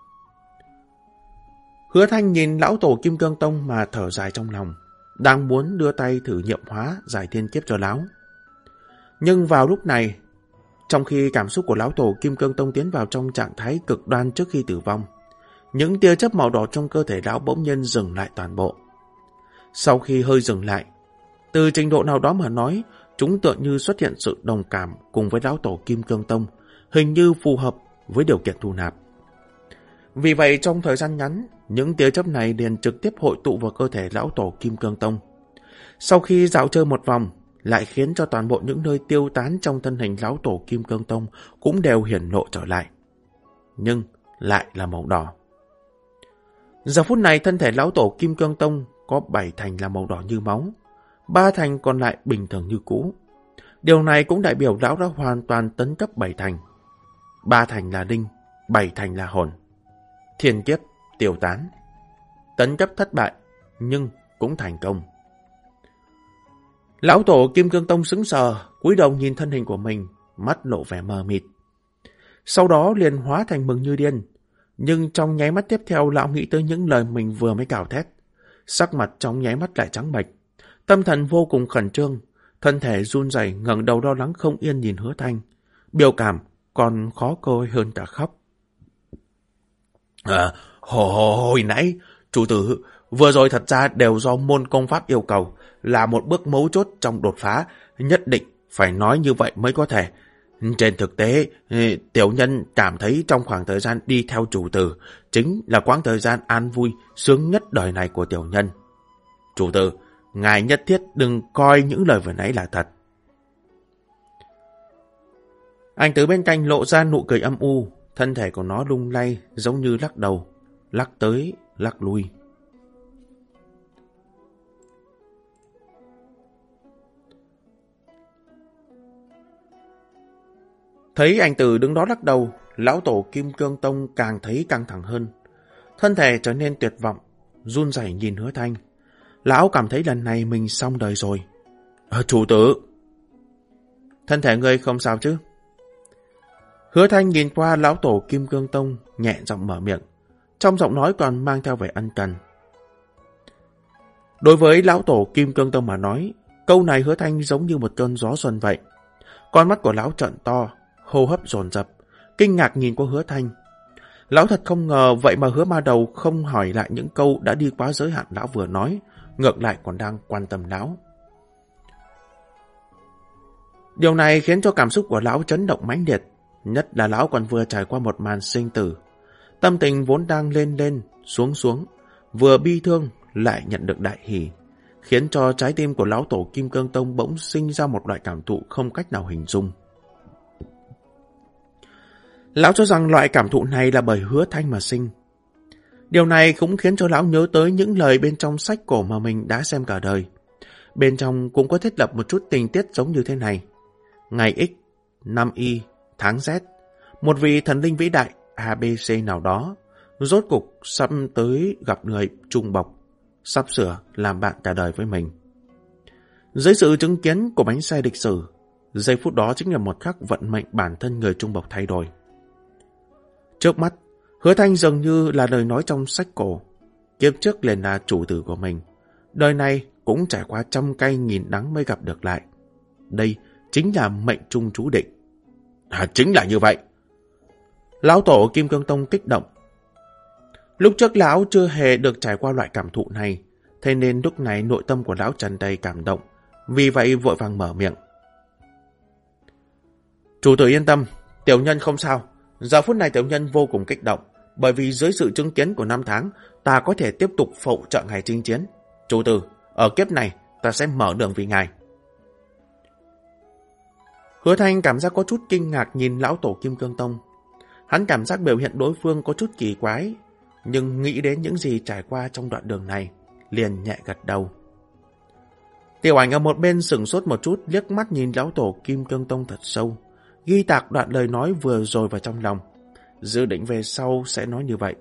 Hứa Thanh nhìn lão tổ Kim Cương Tông mà thở dài trong lòng, đang muốn đưa tay thử nhiệm hóa giải thiên kiếp cho lão. Nhưng vào lúc này, trong khi cảm xúc của lão tổ Kim Cương Tông tiến vào trong trạng thái cực đoan trước khi tử vong, những tia chớp màu đỏ trong cơ thể lão bỗng nhiên dừng lại toàn bộ. Sau khi hơi dừng lại, từ trình độ nào đó mà nói, chúng tựa như xuất hiện sự đồng cảm cùng với lão tổ Kim Cương Tông, hình như phù hợp với điều kiện thu nạp. Vì vậy trong thời gian ngắn, những tia chớp này liền trực tiếp hội tụ vào cơ thể lão tổ Kim Cương Tông. Sau khi dạo chơi một vòng, lại khiến cho toàn bộ những nơi tiêu tán trong thân hình lão tổ Kim Cương Tông cũng đều hiển lộ trở lại. Nhưng lại là màu đỏ. Giờ phút này thân thể lão tổ Kim Cương Tông có 7 thành là màu đỏ như máu, 3 thành còn lại bình thường như cũ. Điều này cũng đại biểu lão đã hoàn toàn tấn cấp 7 thành. 3 thành là linh, 7 thành là hồn. Thiên kiếp tiêu tán. Tấn cấp thất bại, nhưng cũng thành công. Lão tổ Kim Cương Tông sững sờ, cúi đầu nhìn thân hình của mình, mắt lộ vẻ mờ mịt. Sau đó liền hóa thành mừng như điên. Nhưng trong nháy mắt tiếp theo lão nghĩ tới những lời mình vừa mới cào thét. Sắc mặt trong nháy mắt lại trắng bệch. Tâm thần vô cùng khẩn trương, thân thể run rẩy ngẩng đầu lo lắng không yên nhìn Hứa Thanh. Biểu cảm còn khó coi hơn cả khóc. Hồi nãy, chủ tử, vừa rồi thật ra đều do môn công pháp yêu cầu, là một bước mấu chốt trong đột phá, nhất định phải nói như vậy mới có thể. Trên thực tế, tiểu nhân cảm thấy trong khoảng thời gian đi theo chủ tử, chính là quãng thời gian an vui, sướng nhất đời này của tiểu nhân. Chủ tử, ngài nhất thiết đừng coi những lời vừa nãy là thật. Anh từ bên cạnh lộ ra nụ cười âm u, thân thể của nó lung lay giống như lắc đầu, lắc tới, lắc lui. Thấy anh Từ đứng đó lắc đầu, lão tổ Kim Cương Tông càng thấy căng thẳng hơn. Thân thể trở nên tuyệt vọng, run rẩy nhìn Hứa Thanh. Lão cảm thấy lần này mình xong đời rồi. Chủ tử! Thân thể ngươi không sao chứ? Hứa Thanh nhìn qua lão tổ Kim Cương Tông, nhẹ giọng mở miệng. Trong giọng nói còn mang theo vẻ ân cần. Đối với lão tổ Kim Cương Tông mà nói, câu này Hứa Thanh giống như một cơn gió xuân vậy. Con mắt của lão trợn to, hô hấp dồn dập, kinh ngạc nhìn qua Hứa Thanh. Lão thật không ngờ vậy mà Hứa Ma Đầu không hỏi lại những câu đã đi quá giới hạn lão vừa nói, ngược lại còn đang quan tâm lão. Điều này khiến cho cảm xúc của lão chấn động mãnh liệt, nhất là lão còn vừa trải qua một màn sinh tử. Tâm tình vốn đang lên lên, xuống xuống, vừa bi thương lại nhận được đại hỷ, khiến cho trái tim của lão tổ Kim Cương Tông bỗng sinh ra một loại cảm thụ không cách nào hình dung. Lão cho rằng loại cảm thụ này là bởi Hứa Thanh mà sinh. Điều này cũng khiến cho lão nhớ tới những lời bên trong sách cổ mà mình đã xem cả đời. Bên trong cũng có thiết lập một chút tình tiết giống như thế này. Ngày X, năm Y, tháng Z, một vị thần linh vĩ đại ABC nào đó, rốt cục sắp tới gặp người trung bộc, sắp sửa làm bạn cả đời với mình. Dưới sự chứng kiến của bánh xe lịch sử, giây phút đó chính là một khắc vận mệnh bản thân người trung bộc thay đổi. Trước mắt, Hứa Thanh dường như là lời nói trong sách cổ. Kiếp trước liền là chủ tử của mình. Đời này cũng trải qua trăm cay nghìn đắng mới gặp được lại. Đây chính là mệnh trung chú định. Chính là như vậy. Lão tổ Kim Cương Tông kích động. Lúc trước lão chưa hề được trải qua loại cảm thụ này, thế nên lúc này nội tâm của lão tràn đầy cảm động, vì vậy vội vàng mở miệng. Chủ tử yên tâm, tiểu nhân không sao, Giờ phút này tiểu nhân vô cùng kích động, bởi vì dưới sự chứng kiến của năm tháng, ta có thể tiếp tục phụ trợ ngài chinh chiến. Chủ tử, ở kiếp này, ta sẽ mở đường vì ngài. Hứa Thanh cảm giác có chút kinh ngạc nhìn lão tổ Kim Cương Tông. Hắn cảm giác biểu hiện đối phương có chút kỳ quái, nhưng nghĩ đến những gì trải qua trong đoạn đường này, liền nhẹ gật đầu. Tiểu Ảnh ở một bên sửng sốt một chút, liếc mắt nhìn lão tổ Kim Cương Tông thật sâu, ghi tạc đoạn lời nói vừa rồi vào trong lòng, dự định về sau sẽ nói như vậy.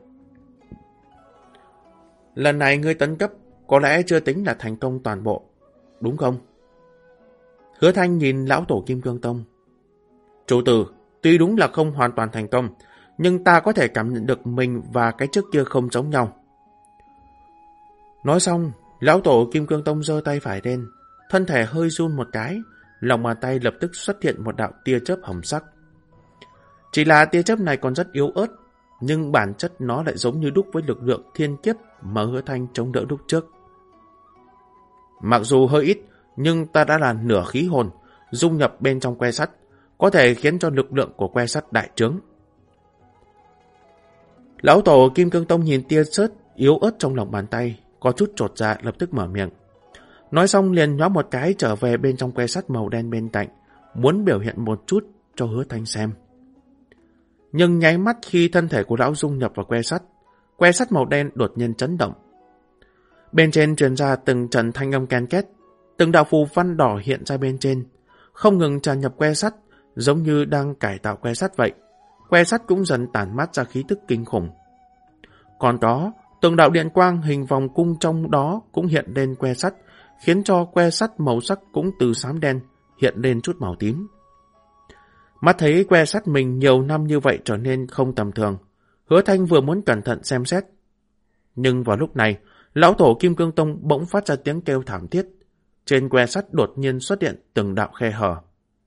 Lần này ngươi tấn cấp, có lẽ chưa tính là thành công toàn bộ, đúng không? Hứa Thanh nhìn lão tổ Kim Cương Tông. Chủ tử, tuy đúng là không hoàn toàn thành công, nhưng ta có thể cảm nhận được mình và cái trước kia không giống nhau. Nói xong, lão tổ Kim Cương Tông giơ tay phải lên, thân thể hơi run một cái, lòng bàn tay lập tức xuất hiện một đạo tia chớp hồng sắc. Chỉ là tia chớp này còn rất yếu ớt, nhưng bản chất nó lại giống như đúc với lực lượng thiên kiếp mà Hứa Thanh chống đỡ lúc trước. Mặc dù hơi ít, nhưng ta đã là nửa khí hồn, dung nhập bên trong que sắt, có thể khiến cho lực lượng của que sắt đại trướng. Lão tổ Kim Cương Tông nhìn tia chớp yếu ớt trong lòng bàn tay, có chút chột dạ lập tức mở miệng. Nói xong liền nhó một cái trở về bên trong que sắt màu đen bên cạnh, muốn biểu hiện một chút cho Hứa Thanh xem. Nhưng nháy mắt khi thân thể của lão dung nhập vào que sắt màu đen đột nhiên chấn động. Bên trên truyền ra từng trận thanh âm ken két, từng đạo phù văn đỏ hiện ra bên trên, không ngừng tràn nhập que sắt, giống như đang cải tạo que sắt vậy. Que sắt cũng dần tản mát ra khí tức kinh khủng. Còn đó, từng đạo điện quang hình vòng cung trong đó cũng hiện lên que sắt, khiến cho que sắt màu sắc cũng từ xám đen hiện lên chút màu tím. Mắt thấy que sắt mình nhiều năm như vậy trở nên không tầm thường, Hứa Thanh vừa muốn cẩn thận xem xét. Nhưng vào lúc này, lão tổ Kim Cương Tông bỗng phát ra tiếng kêu thảm thiết. Trên que sắt đột nhiên xuất hiện từng đạo khe hở.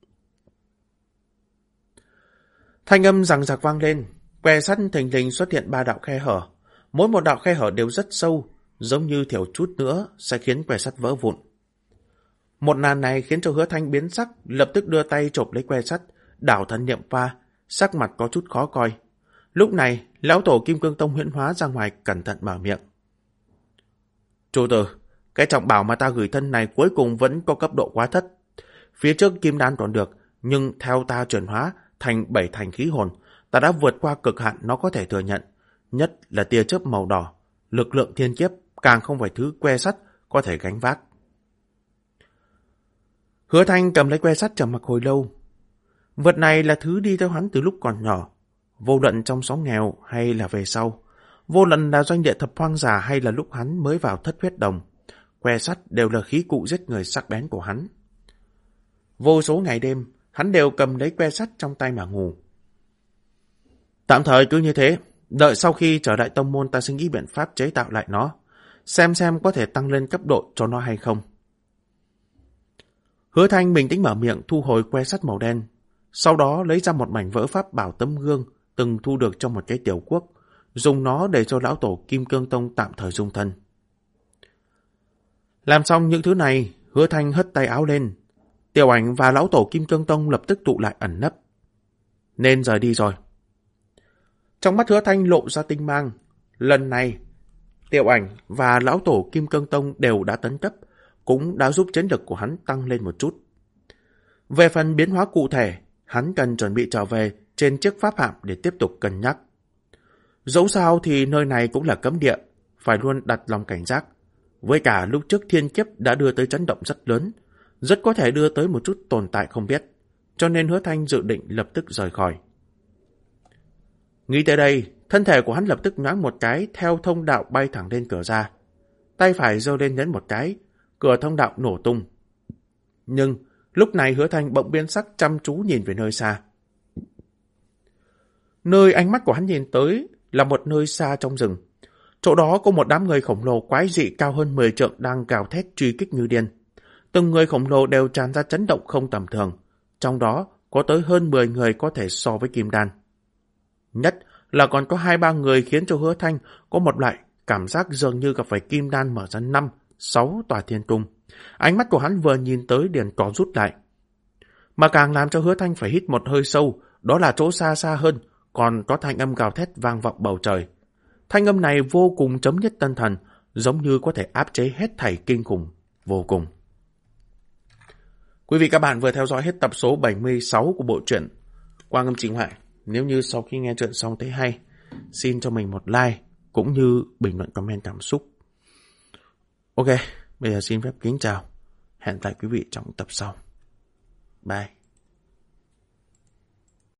Thanh âm rằng rạc vang lên, que sắt thình lình xuất hiện 3 đạo khe hở. Mỗi một đạo khe hở đều rất sâu, giống như thiểu chút nữa sẽ khiến que sắt vỡ vụn. Một màn này khiến cho Hứa Thanh biến sắc, lập tức đưa tay chộp lấy que sắt, đảo thần niệm qua, sắc mặt có chút khó coi. Lúc này, lão tổ Kim Cương Tông huyễn hóa ra ngoài cẩn thận mở miệng. Chủ tử, cái trọng bảo mà ta gửi thân này cuối cùng vẫn có cấp độ quá thất. Phía trước kim đan còn được, nhưng theo ta chuyển hóa thành 7 thành khí hồn, ta đã vượt qua cực hạn nó có thể thừa nhận. Nhất là tia chớp màu đỏ, lực lượng thiên kiếp càng không phải thứ que sắt có thể gánh vác. Hứa Thanh cầm lấy que sắt trầm mặc hồi lâu. Vật này là thứ đi theo hắn từ lúc còn nhỏ, vô luận trong xóm nghèo hay là về sau, vô luận là doanh địa thập hoang giả hay là lúc hắn mới vào thất huyết đồng, que sắt đều là khí cụ giết người sắc bén của hắn. Vô số ngày đêm, hắn đều cầm lấy que sắt trong tay mà ngủ. Tạm thời cứ như thế, đợi sau khi trở lại tông môn ta sẽ nghĩ biện pháp chế tạo lại nó, xem có thể tăng lên cấp độ cho nó hay không. Hứa Thanh bình tĩnh mở miệng thu hồi que sắt màu đen, sau đó lấy ra một mảnh vỡ pháp bảo tấm gương từng thu được trong một cái tiểu quốc, dùng nó để cho lão tổ Kim Cương Tông tạm thời dung thân. Làm xong những thứ này, Hứa Thanh hất tay áo lên. Tiểu Ảnh và lão tổ Kim Cương Tông lập tức tụ lại ẩn nấp. Nên rời đi rồi. Trong mắt Hứa Thanh lộ ra tinh mang. Lần này, Tiểu Ảnh và lão tổ Kim Cương Tông đều đã tấn cấp, cũng đã giúp chiến lực của hắn tăng lên một chút. Về phần biến hóa cụ thể, hắn cần chuẩn bị trở về trên chiếc pháp hạm để tiếp tục cân nhắc. Dẫu sao thì nơi này cũng là cấm địa, phải luôn đặt lòng cảnh giác. Với cả lúc trước thiên kiếp đã đưa tới chấn động rất lớn, rất có thể đưa tới một chút tồn tại không biết, cho nên Hứa Thanh dự định lập tức rời khỏi. Nghĩ tới đây, thân thể của hắn lập tức nhoáng một cái theo thông đạo bay thẳng lên cửa ra. Tay phải giơ lên nhấn một cái, cửa thông đạo nổ tung. Nhưng lúc này Hứa Thanh bỗng biến sắc chăm chú nhìn về nơi xa. Nơi ánh mắt của hắn nhìn tới là một nơi xa trong rừng. Chỗ đó có một đám người khổng lồ quái dị cao hơn 10 trượng đang gào thét truy kích như điên. Từng người khổng lồ đều tràn ra chấn động không tầm thường. Trong đó có tới hơn 10 người có thể so với kim đan. Nhất là còn có 2-3 người khiến cho Hứa Thanh có một loại cảm giác dường như gặp phải kim đan mở ra 5-6 tòa thiên cung. Ánh mắt của hắn vừa nhìn tới liền có rút lại. Mà càng làm cho Hứa Thanh phải hít một hơi sâu, đó là chỗ xa xa hơn, còn có thanh âm gào thét vang vọng bầu trời. Thanh âm này vô cùng chấm nhất tâm thần, giống như có thể áp chế hết thảy kinh khủng, vô cùng. Quý vị các bạn vừa theo dõi hết tập số 76 của bộ truyện Quang Âm Trình Hoại. Nếu như sau khi nghe chuyện xong thấy hay, xin cho mình một like, cũng như bình luận comment cảm xúc. Ok, bây giờ xin phép kính chào. Hẹn gặp lại quý vị trong tập sau. Bye.